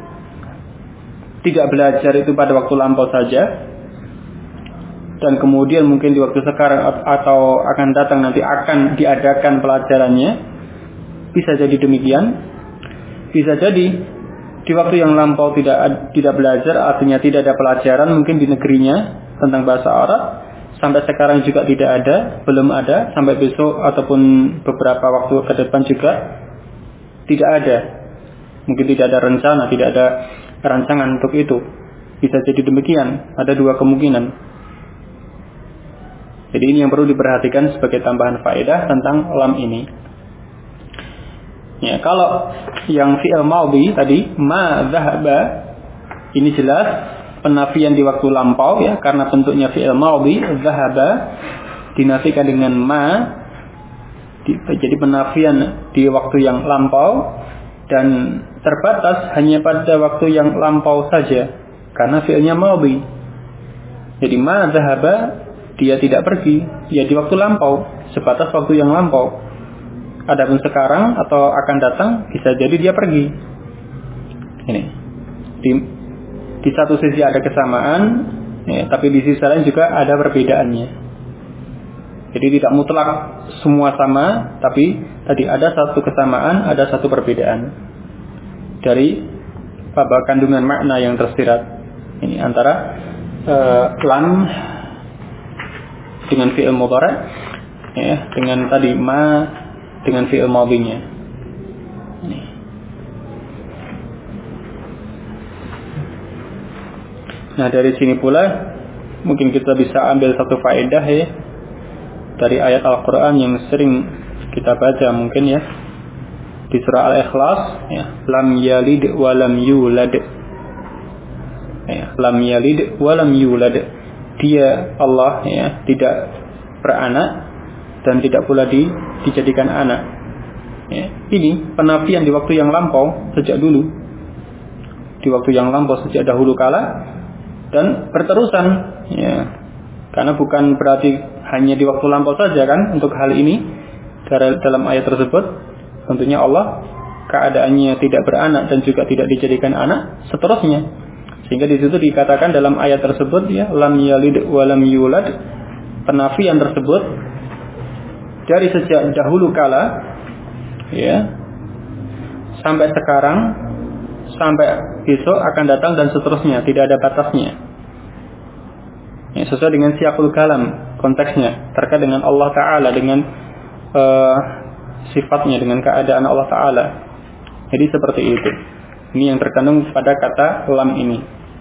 tidak belajar itu pada waktu lampau saja, dan kemudian mungkin di waktu sekarang atau akan datang nanti akan diadakan pelajarannya. Bisa jadi demikian. Bisa jadi di waktu yang lampau tidak belajar, artinya tidak ada pelajaran mungkin di negerinya tentang bahasa Arab, sampai sekarang juga tidak ada, belum ada, sampai besok ataupun beberapa waktu ke depan juga tidak ada. Mungkin tidak ada rencana, tidak ada rancangan untuk itu. Bisa jadi demikian, ada dua kemungkinan. Jadi ini yang perlu diperhatikan sebagai tambahan faedah tentang lam ini. Ya, kalau yang fi'il madhi tadi, ma dhahaba, ini jelas penafian di waktu lampau, ya, karena bentuknya fi'il madhi, dhahaba dinafikan dengan ma, jadi penafian di waktu yang lampau dan terbatas hanya pada waktu yang lampau saja karena fi'ilnya madhi. Jadi ma dhahaba, dia tidak pergi, ya di waktu lampau, sebatas waktu yang lampau. Adapun sekarang atau akan datang bisa jadi dia pergi. Ini di satu sisi ada kesamaan, ya, tapi di sisi lain juga ada perbedaannya. Jadi tidak mutlak semua sama, tapi tadi ada satu kesamaan, ada satu perbedaan dari kandungan makna yang tersirat. Ini antara lam dengan fi'il mudhari', ya, dengan tadi ma dengan fi'il madhinya. Ini. Nah, dari sini pula mungkin kita bisa ambil satu faedah ya dari ayat Al-Qur'an yang sering kita baca mungkin ya, di surah Al-Ikhlas ya, lam yalid wa lam yulad. Ya, lam yalid wa lam yulad. Dia Allah ya tidak beranak dan tidak pula dijadikan anak. Ya, ini penafian di waktu yang lampau sejak dulu. Di waktu yang lampau sejak dahulu kala dan berterusan ya. Karena bukan berarti hanya di waktu lampau saja kan untuk hal ini. Dalam ayat tersebut tentunya Allah keadaannya tidak beranak dan juga tidak dijadikan anak seterusnya. Sehingga di situ dikatakan dalam ayat tersebut ya, lam yalid wa lam yulad, penafian tersebut dari sejak dahulu kala ya sampai sekarang, sampai besok akan datang dan seterusnya, tidak ada batasnya. Ya, sesuai dengan siyaqul kalam, konteksnya terkait dengan Allah Ta'ala, dengan sifatnya, dengan keadaan Allah Ta'ala. Jadi seperti itu. Ini yang terkandung pada kata lam ini.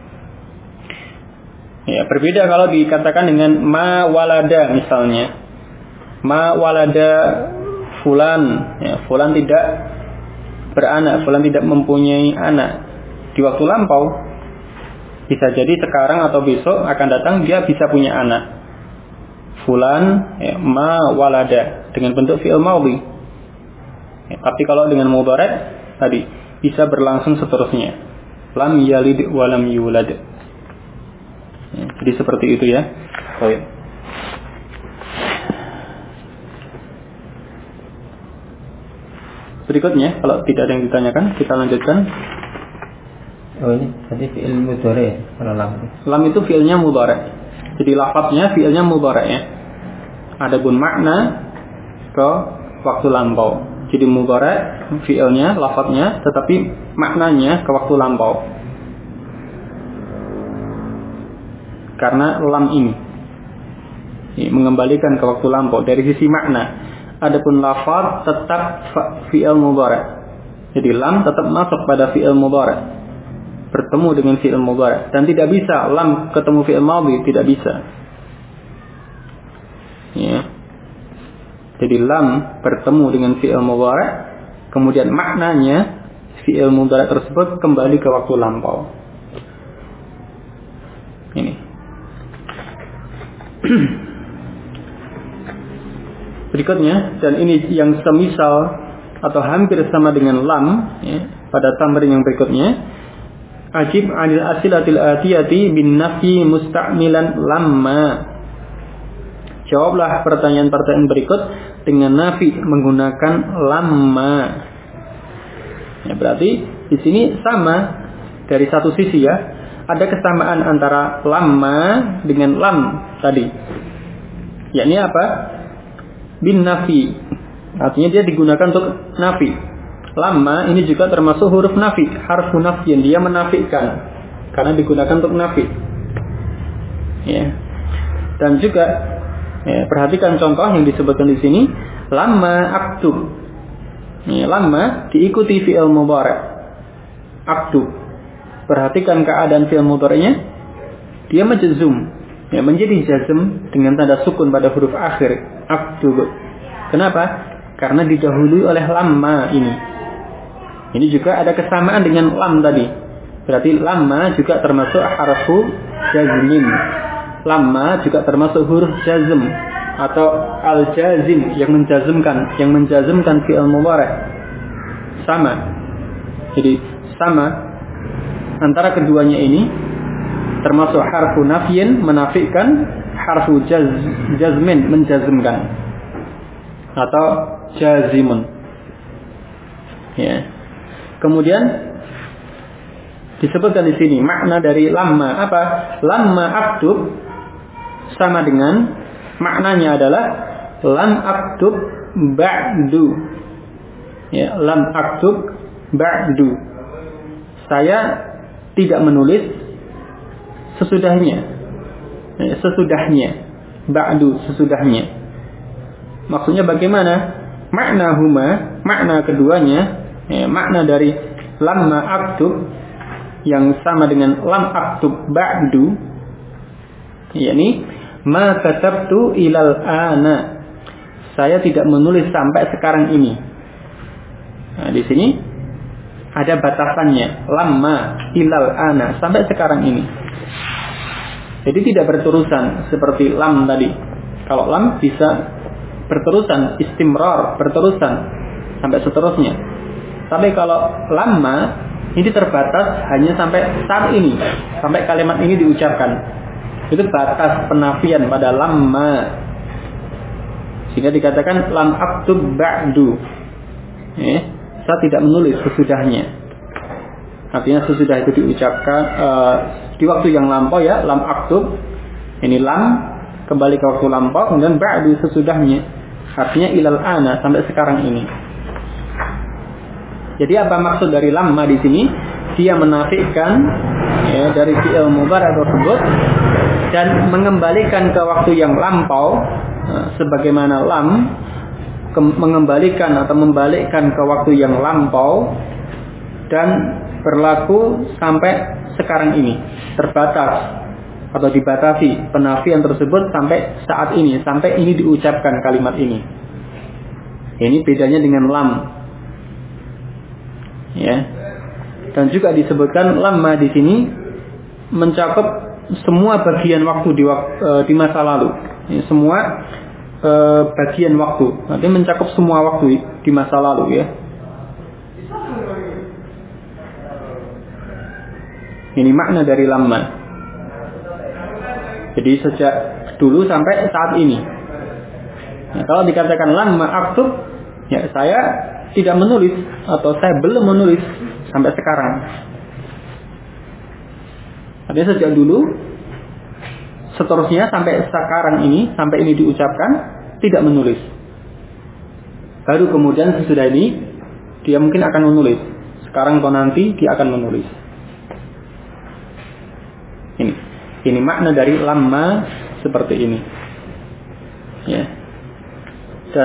Ya, berbeda kalau dikatakan dengan ma walada misalnya. Ma walada fulan, ya, fulan tidak beranak, fulan tidak mempunyai anak. Di waktu lampau bisa jadi sekarang atau besok akan datang dia bisa punya anak. Fulan ya, ma walada dengan bentuk fi'il madhi. Ya, tapi kalau dengan mudhari' tadi bisa berlangsung seterusnya. Lam yalid wa lam yulad. Ya, jadi seperti itu ya. Baik. Berikutnya, kalau tidak ada yang ditanyakan, kita lanjutkan. Oh, ini tadi fi'il mudhari' kalau lam. Lam itu fi'ilnya mudhari'. Jadi lafadznya fi'ilnya mudhari' ya. Adapun makna ke waktu lampau. Jadi mudhari' fi'ilnya, lafadznya, tetapi maknanya ke waktu lampau. Karena lam ini mengembalikan ke waktu lampau dari sisi makna. Adapun lafaz tetap fi'il mudhari'. Jadi lam tetap masuk pada fi'il mudhari'. Bertemu dengan fi'il mudhari'. Dan tidak bisa lam ketemu fi'il madhi, tidak bisa. Ya. Jadi lam bertemu dengan fi'il mudhari', kemudian maknanya fi'il mudhari' tersebut kembali ke waktu lampau. Ini. Berikutnya, dan ini yang semisal atau hampir sama dengan lam ya, pada tamrin yang berikutnya, ajib 'anil asilatil atiyati bin nafyi musta'milan lamma. Jawablah pertanyaan-pertanyaan berikut dengan nafi menggunakan lamma. Ya, berarti di sini sama dari satu sisi ya. Ada kesamaan antara lamma dengan lam tadi. Yakni apa? Bin nafi. Artinya dia digunakan untuk nafi. Lamma ini juga termasuk huruf nafi, harfu nafyin, dia menafikan karena digunakan untuk nafi. Ya. Dan juga ya, perhatikan contoh yang disebutkan di sini, lamma aktub. Ya, lamma diikuti fi'il mudhari'. Aktub. Perhatikan keadaan fi'il mudhari'nya, dia majzum, ya, menjadi jazm dengan tanda sukun pada huruf akhir. Aktub. Kenapa? Karena didahului oleh lamma ini. Ini juga ada kesamaan dengan lam tadi. Berarti lamma juga termasuk harfu jazmin. Lamma juga termasuk huruf jazm atau al-jazim yang menjazmkan fi'il mudhari'. Sama. Jadi sama antara keduanya ini termasuk harfu nafyin menafikan, harfu jazmin menjazmkan atau jazimun. Ya. Kemudian disebutkan di sini makna dari lamma apa? Lamma aktub sama dengan maknanya adalah lam aktub ba'du. Ya, lam aktub ba'du. saya tidak menulis sesudahnya. Ba'du, sesudahnya. Maksudnya bagaimana? Makna keduanya, makna dari lamma aktub yang sama dengan lam aktub ba'du, yakni ma katabtu ilal ana, saya tidak menulis sampai sekarang ini. Nah, di sini ada batasannya, lamma ilal ana, sampai sekarang ini. Jadi tidak berterusan seperti lam tadi. Kalau lam bisa berterusan, istimrar, berterusan sampai seterusnya. Tapi kalau lamma ini terbatas hanya sampai saat ini, sampai kalimat ini diucapkan. Itu batas penafian pada lamma. Sehingga dikatakan lam aktub ba'du. Saya tidak menulis sesudahnya. Artinya sesudah itu diucapkan di waktu yang lampau ya, lam aktub. Ini lam kembali ke waktu lampau, kemudian ba'du sesudahnya. Artinya ilal ana, sampai sekarang ini. Jadi apa maksud dari lamma di sini? Dia menafikan dari fi'il mudhari' tersebut dan mengembalikan ke waktu yang lampau, sebagaimana lam mengembalikan atau membalikkan ke waktu yang lampau dan berlaku sampai sekarang ini, terbatas atau dibatasi penafian tersebut sampai saat ini, sampai ini diucapkan kalimat ini. Ini bedanya dengan lam, ya. Dan juga disebutkan lamma di sini mencakup semua bagian waktu di masa lalu, ya, semua bagian waktu, nanti mencakup semua waktu di masa lalu, ya. Ini makna dari lamma. Jadi sejak dulu sampai saat ini. Nah, kalau dikatakan lamma aktub, ya saya tidak menulis atau saya belum menulis sampai sekarang. Artinya sejak dulu, seterusnya sampai sekarang ini, sampai ini diucapkan, tidak menulis. Baru kemudian sesudah ini, dia mungkin akan menulis. Sekarang atau nanti dia akan menulis. Ini makna dari lamma seperti ini. Ya. Dan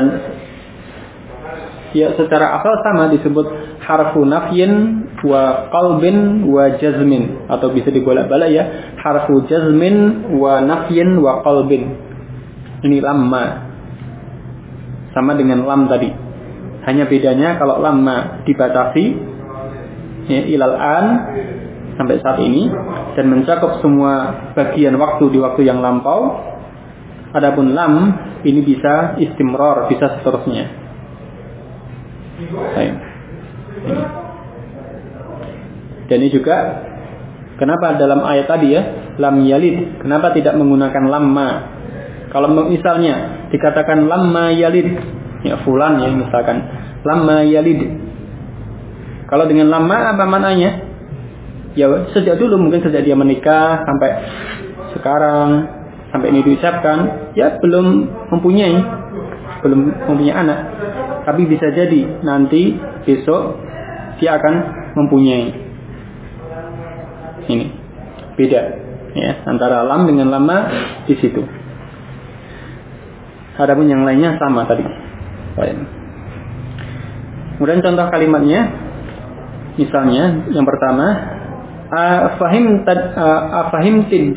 ya secara asal sama disebut harfu nafyin wa qalbin wa jazmin, atau bisa dibolak-balik ya, harfu jazmin wa nafyin wa qalbin. Ini lamma. Sama dengan lam tadi. Hanya bedanya kalau lamma dibatasi ya, ilal an, sampai saat ini, dan mencakup semua bagian waktu di waktu yang lampau. Adapun lam ini bisa istimrar, bisa seterusnya. Dan ini juga kenapa dalam ayat tadi ya, lam yalid, kenapa tidak menggunakan lamma? Kalau misalnya dikatakan lamma yalid, ya fulan ya misalkan, lamma yalid. Kalau dengan lamma apa maknanya? Ya sejak dulu, mungkin sejak dia menikah sampai sekarang, sampai ini diucapkan, ya belum mempunyai anak. Tapi bisa jadi nanti besok dia akan mempunyai. Ini beda ya antara lam dengan lamma di situ. Adapun yang lainnya sama tadi. Baik. Kemudian contoh kalimatnya, misalnya yang pertama, afahimtid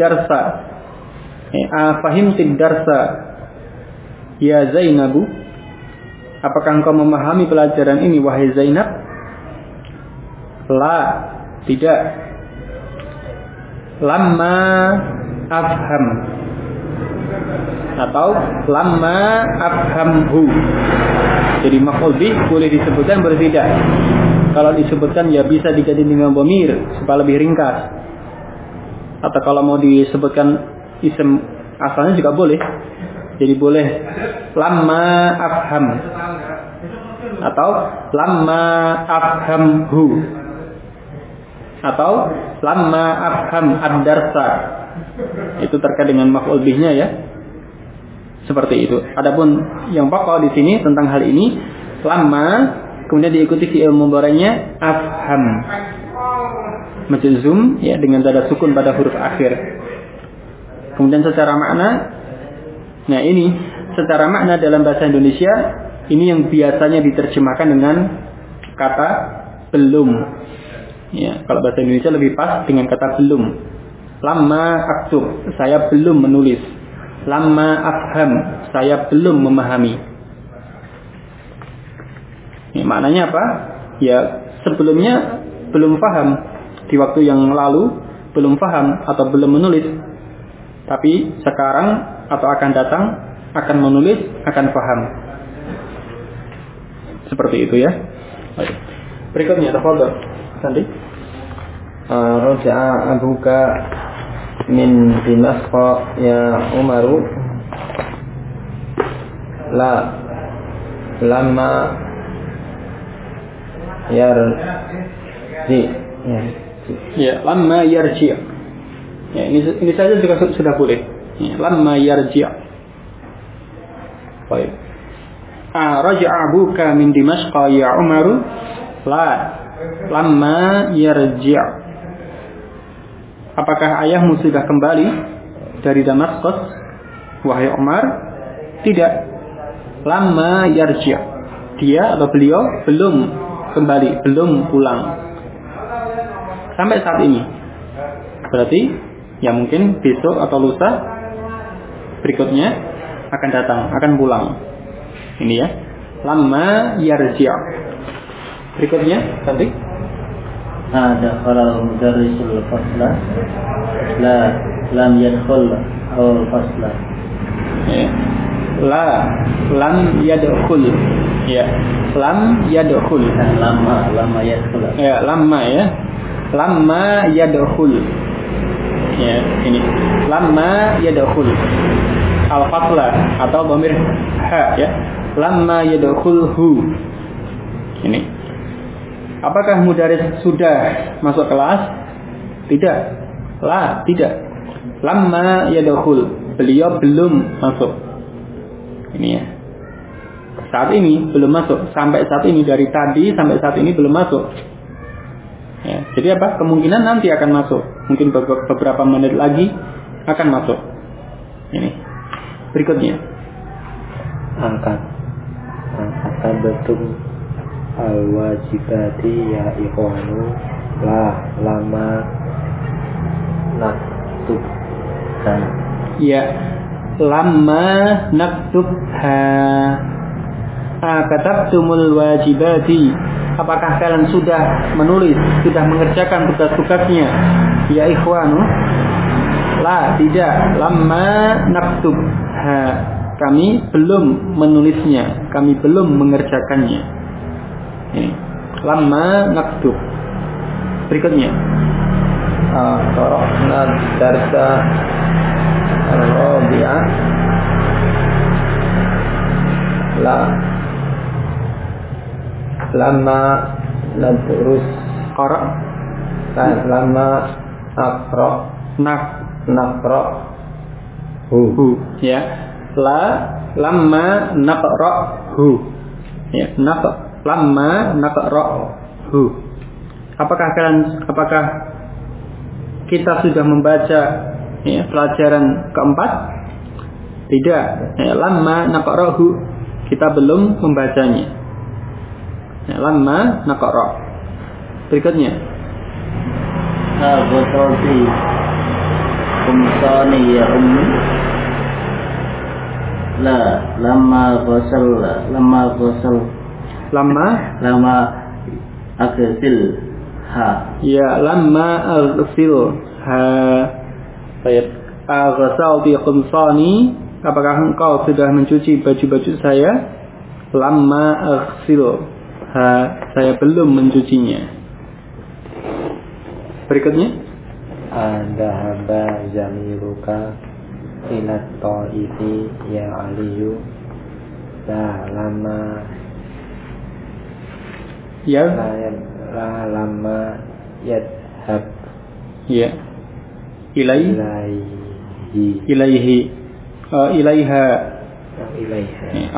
darsa ya Zainabu, apakah engkau memahami pelajaran ini wahai Zainab? La, tidak. Lamma afham, atau lamma afhamhu. Jadi maf'ul bih boleh disebutkan, boleh tidak. Kalau disebutkan ya bisa diganti dengan dhamir supaya lebih ringkas. Atau kalau mau disebutkan isim asalnya juga boleh. Jadi boleh lamma afham atau lamma afhamhu atau lamma afham ad-darsa. Itu terkait dengan maf'ul bihnya ya. Seperti itu. Adapun yang pokok di sini tentang hal ini, lamma kemudian diikuti fi'il mudhari'nya afham. majzum ya dengan tanda sukun pada huruf akhir. Kemudian secara makna, nah ini secara makna dalam bahasa Indonesia ini yang biasanya diterjemahkan dengan kata belum. Ya, kalau bahasa Indonesia lebih pas dengan kata belum. Lamma aktub, saya belum menulis. Lamma afham, saya belum memahami. Ya, maknanya apa? Ya, sebelumnya belum paham. Di waktu yang lalu belum paham atau belum menulis. Tapi sekarang atau akan datang akan menulis, akan paham. Seperti itu ya. Baik. Berikutnya tafadhol. Nanti. Raja'a abuka min Dimasqa ya Umaru lama yarji. Ya, lama yarji. Ya, ini saja juga sudah boleh. Ya, lama yarji. Baik. Raja'a abuka min Dimasqa ya Umaru lama yarji'. Apakah ayahmu sudah kembali dari Damaskus, wahai Umar? Tidak. Lama yarji'. Dia atau beliau belum kembali, belum pulang. Sampai saat ini. Berarti ya mungkin besok atau lusa berikutnya akan datang, akan pulang. Ini ya. Lama yarji'. Berikutnya nanti. Ada kalau mudarrisul fasla lam yadkhul al-fasla. Ya. Lam yadkhul. Ya. Lam yadkhul. Lama yadkhul. Ya, lama ya. Lama yadkhul. Ya, ini. Lama yadkhul. Al-fasla atau dhamir ha ya. Lama yadkhulhu. Ini. Apakah mudaris sudah masuk kelas? Tidak. Tidak. Lama yadkhul. Beliau belum masuk. Ini ya. Saat ini belum masuk. Sampai saat ini, dari tadi sampai saat ini belum masuk. Ya, jadi apa? Kemungkinan nanti akan masuk. Mungkin beberapa menit lagi akan masuk. Ini. Berikutnya. Angkat betul al-wajibati ya ikhwanu lama naktubha. Ya, lama naktubha. Katabtumul wajibati. Apakah kalian sudah menulis, sudah mengerjakan tugas-tugasnya? Ya ikhwanu. Tidak. Lama naktubha. Kami belum menulisnya, kami belum mengerjakannya. Ini. Lama naktub. Berikutnya. Qara'na darsa ar-rabi'ah. Lama nadrus lama naqra ya. Lama naqra'hu. Ya, lama naqra'hu. Apakah kita sudah membaca ya, pelajaran keempat? Tidak. Ya, lama naqra'hu. Kita belum membacanya. Ya, lama naqra'. Berikutnya. Ghassalti kumsani ya ummi. Lama aghsil ha. Ya, lama aghsil ha. Baik. Ghassalti kumsani. Apakah engkau sudah mencuci baju-baju saya? Lama aghsil ha. Saya belum mencucinya. Berikutnya. Adhaba zamiruka ila ta'ifi ya aliyu lama ya lama yadhab ya ilaihi ilaiha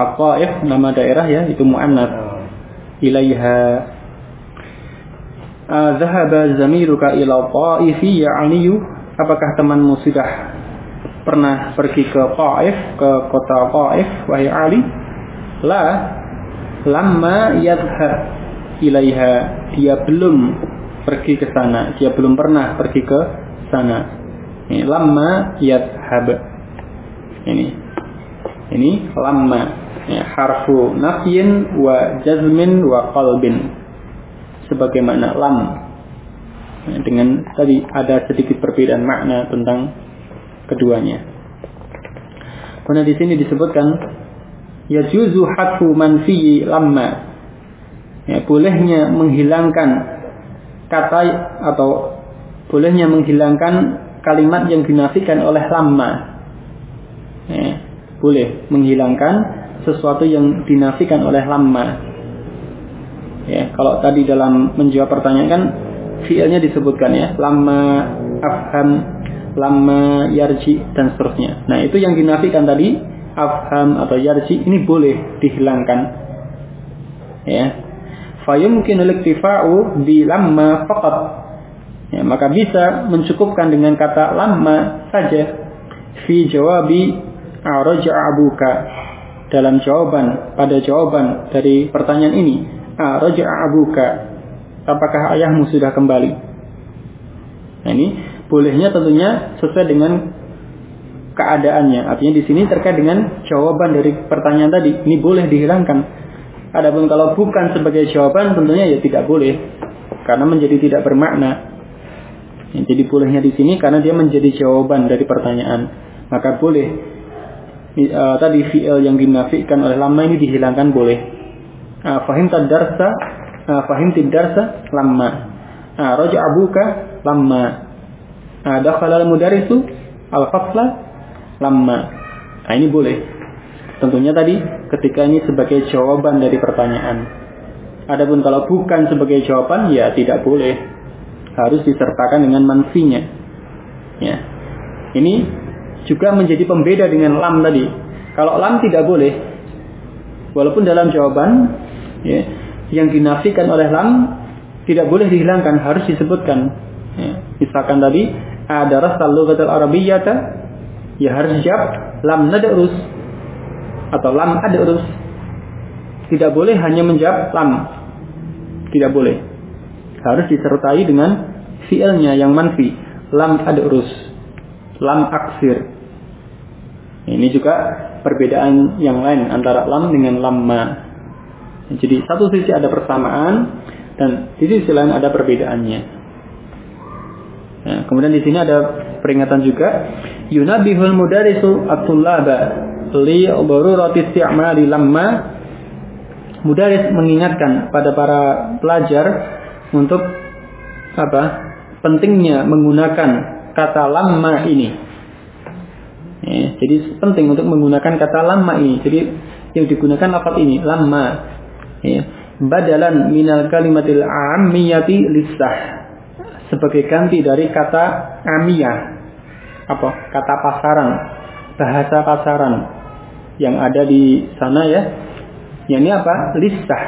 At-Taif nama daerah ya, itu muannats. Ilaiha Zahaba zamiruka ila Ta'ifi ya Aliyu, apakah temanmu sudah pernah pergi ke Taif, ke kota Taif wahai Ali? La, lamma yadhhab ilaiha, dia belum pergi ke sana, dia belum pernah pergi ke sana. Ini lamma yadhhab. Ini lamma, ya, harfu nafyin wa jazmin wa qalbin, sebagaimana lam. Dengan tadi ada sedikit perbedaan makna tentang keduanya. Karena di sini disebutkan yajuzu hadfu manfi lamma, ya, bolehnya menghilangkan kata atau bolehnya menghilangkan kalimat yang dinafikan oleh lamma, ya, boleh menghilangkan sesuatu yang dinafikan oleh lamma. Ya, kalau tadi dalam menjawab pertanyaan kan fi'ilnya disebutkan, ya, lamma afham, lamma yarji dan seterusnya. Nah, itu yang dinafikan tadi afham atau yarji, ini boleh dihilangkan. Ya. Fayumkinul iktifa'u bi lamma faqat. Ya, maka bisa mencukupkan dengan kata lamma saja. Fi jawabi araja abuka, dalam jawaban, pada jawaban dari pertanyaan ini, araja abuka, apakah ayahmu sudah kembali? Nah, ini bolehnya tentunya sesuai dengan keadaannya. Artinya di sini terkait dengan jawaban dari pertanyaan tadi, ini boleh dihilangkan. Adapun kalau bukan sebagai jawaban, tentunya ya tidak boleh, karena menjadi tidak bermakna. Ya, jadi bolehnya di sini karena dia menjadi jawaban dari pertanyaan, maka boleh. Tadi fi'il yang dinafikan oleh lamma ini dihilangkan boleh. Fahimtad darsa, fahimtid darsa lamma. Raja abuka lamma. Dakhala al-mudarrisu al-fasla lamma. Nah, ini boleh. Tentunya tadi ketika ini sebagai jawaban dari pertanyaan. Adapun kalau bukan sebagai jawaban, ya tidak boleh. Harus disertakan dengan manfinya. Ya. Ini juga menjadi pembeda dengan lam tadi. Kalau lam tidak boleh, walaupun dalam jawaban, ya, yang dinafikan oleh lam tidak boleh dihilangkan, harus disebutkan. Ya. Misalkan tadi ada rasal lughatul arabiyyata, ya harus dijawab lam nadrus atau lam adrus. Tidak boleh hanya menjawab lam, tidak boleh. Harus disertai dengan fi'ilnya yang manfi, lam adrus, lam aksir. Ini juga perbedaan yang lain antara lam dengan lamma. Jadi satu sisi ada persamaan dan di sisi lain ada perbedaannya. Nah, kemudian di sini ada peringatan juga, yunabihul mudarisu at-tullaba li darurati isti'mali lamma. Mudaris mengingatkan pada para pelajar untuk pentingnya menggunakan kata lamma ini. Ya, jadi penting untuk menggunakan kata lamma ini. Jadi yang digunakan lafaz ini lamma, ya, badalan minal kalimatil ammiyati lisah, sebagai ganti dari kata amiyah, kata pasaran, bahasa pasaran yang ada di sana, ya. Ini lisah.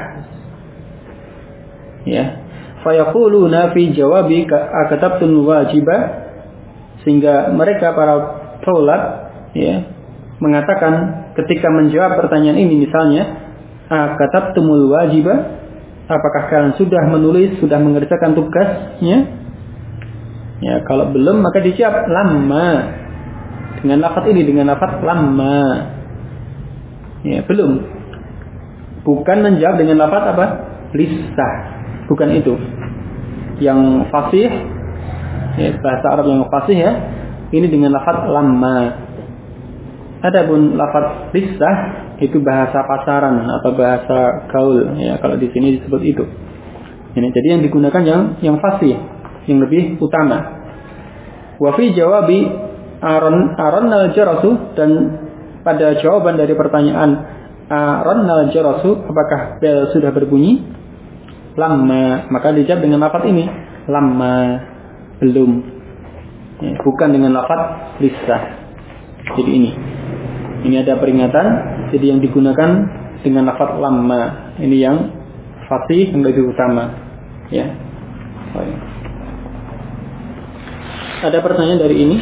Ya. Fayaquluna fi jawabi akatabtul wajibah, sehingga mereka para tolak, ya, mengatakan ketika menjawab pertanyaan ini, misalnya akatabtumul wajibah, apakah kalian sudah menulis, sudah mengerjakan tugasnya? Ya, kalau belum maka dijawab lamma dengan lafaz ini, dengan lafaz lamma. Ya, belum. Bukan menjawab dengan lafaz lisah, bukan itu. Yang fasih, ya, bahasa Arab yang fasih, ya, ini dengan lafaz lamma. Adapun lafaz lisah itu bahasa pasaran atau bahasa gaul, ya, kalau di sini disebut itu. Ini jadi yang digunakan yang fasih, yang lebih utama. Wa fi jawabi aron al-jarasu, dan pada jawaban dari pertanyaan aron al-jarasu, apakah bel sudah berbunyi? Lamma, maka dijawab dengan lafaz ini, lamma, belum. Ya, bukan dengan lafaz lisah. Jadi ini ada peringatan. Jadi yang digunakan dengan lafaz lamma, ini yang fasih, yang lebih utama. Ya. Ada pertanyaan dari ini?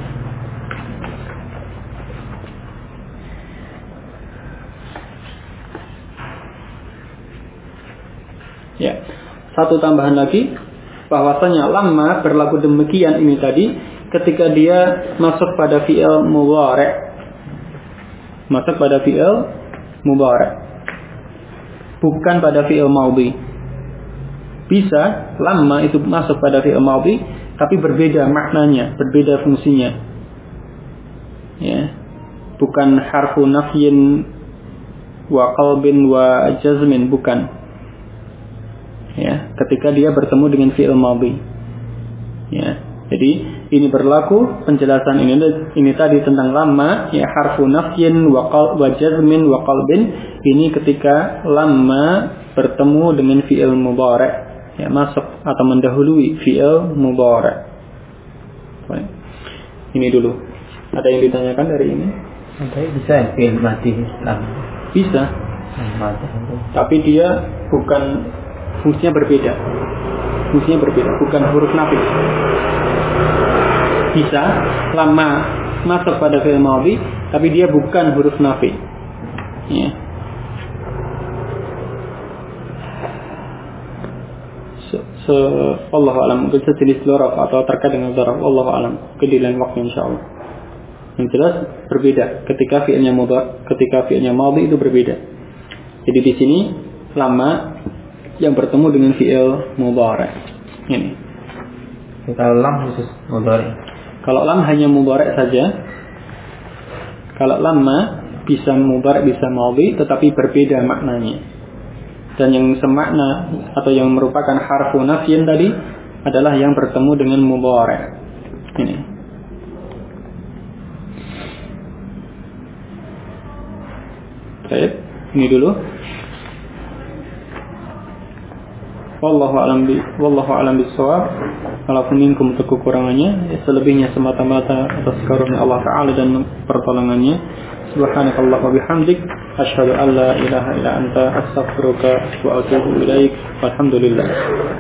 Ya. Satu tambahan lagi, bahwasanya lamma berlaku demikian ini tadi ketika dia masuk pada fi'il mudhari'. Masuk pada fi'il mudhari'. Bukan pada fi'il madhi. Bisa lamma itu masuk pada fi'il madhi tapi berbeda maknanya, berbeda fungsinya. Ya. Bukan harfu nafyin wa qalbin wa jazmin, bukan. Ya, ketika dia bertemu dengan fi'il madhi. Ya. Jadi ini berlaku penjelasan ini tadi tentang lamma, ya, harfu nafyin wa jazmin wa qalbin, ini ketika lamma bertemu dengan fi'il mudhari', ya, masuk atau mendahului fi'il mudhari'. Ini dulu. Ada yang ditanyakan dari ini? Bisa fi'il madhi lamma. Bisa. Tapi dia bukan, fungsinya berbeda. Fungsinya berbeda, bukan huruf nafi. Bisa lamma masuk pada fi'il madhi tapi dia bukan huruf nafi. Ya. Allah alam, mungkin sejenis dzaraf atau terkait dengan dzaraf, Allah alam, di lain waktu insyaallah. Yang jelas berbeda ketika fi'ilnya madhi itu berbeda. Jadi di sini lamma yang bertemu dengan fi'il mudhari'. Ini. Kalau lam khusus mudhari'. Kalau lam hanya mudhari' saja. Kalau lamma bisa mudhari' bisa madhi tetapi berbeda maknanya. Dan yang semakna atau yang merupakan harfu nafyin tadi adalah yang bertemu dengan mudhari'. Ini. Baik, ini dulu. Wallahu a'lam bishawab. Kalau minkum untuk kekurangannya, selebihnya semata-mata atas karunia Allah Ta'ala dan pertolongannya. Subhanakallah wa bihamdik, asyhadu an la ilaha illa anta, astaghfiruka wa atubu ilaik. Walhamdulillah.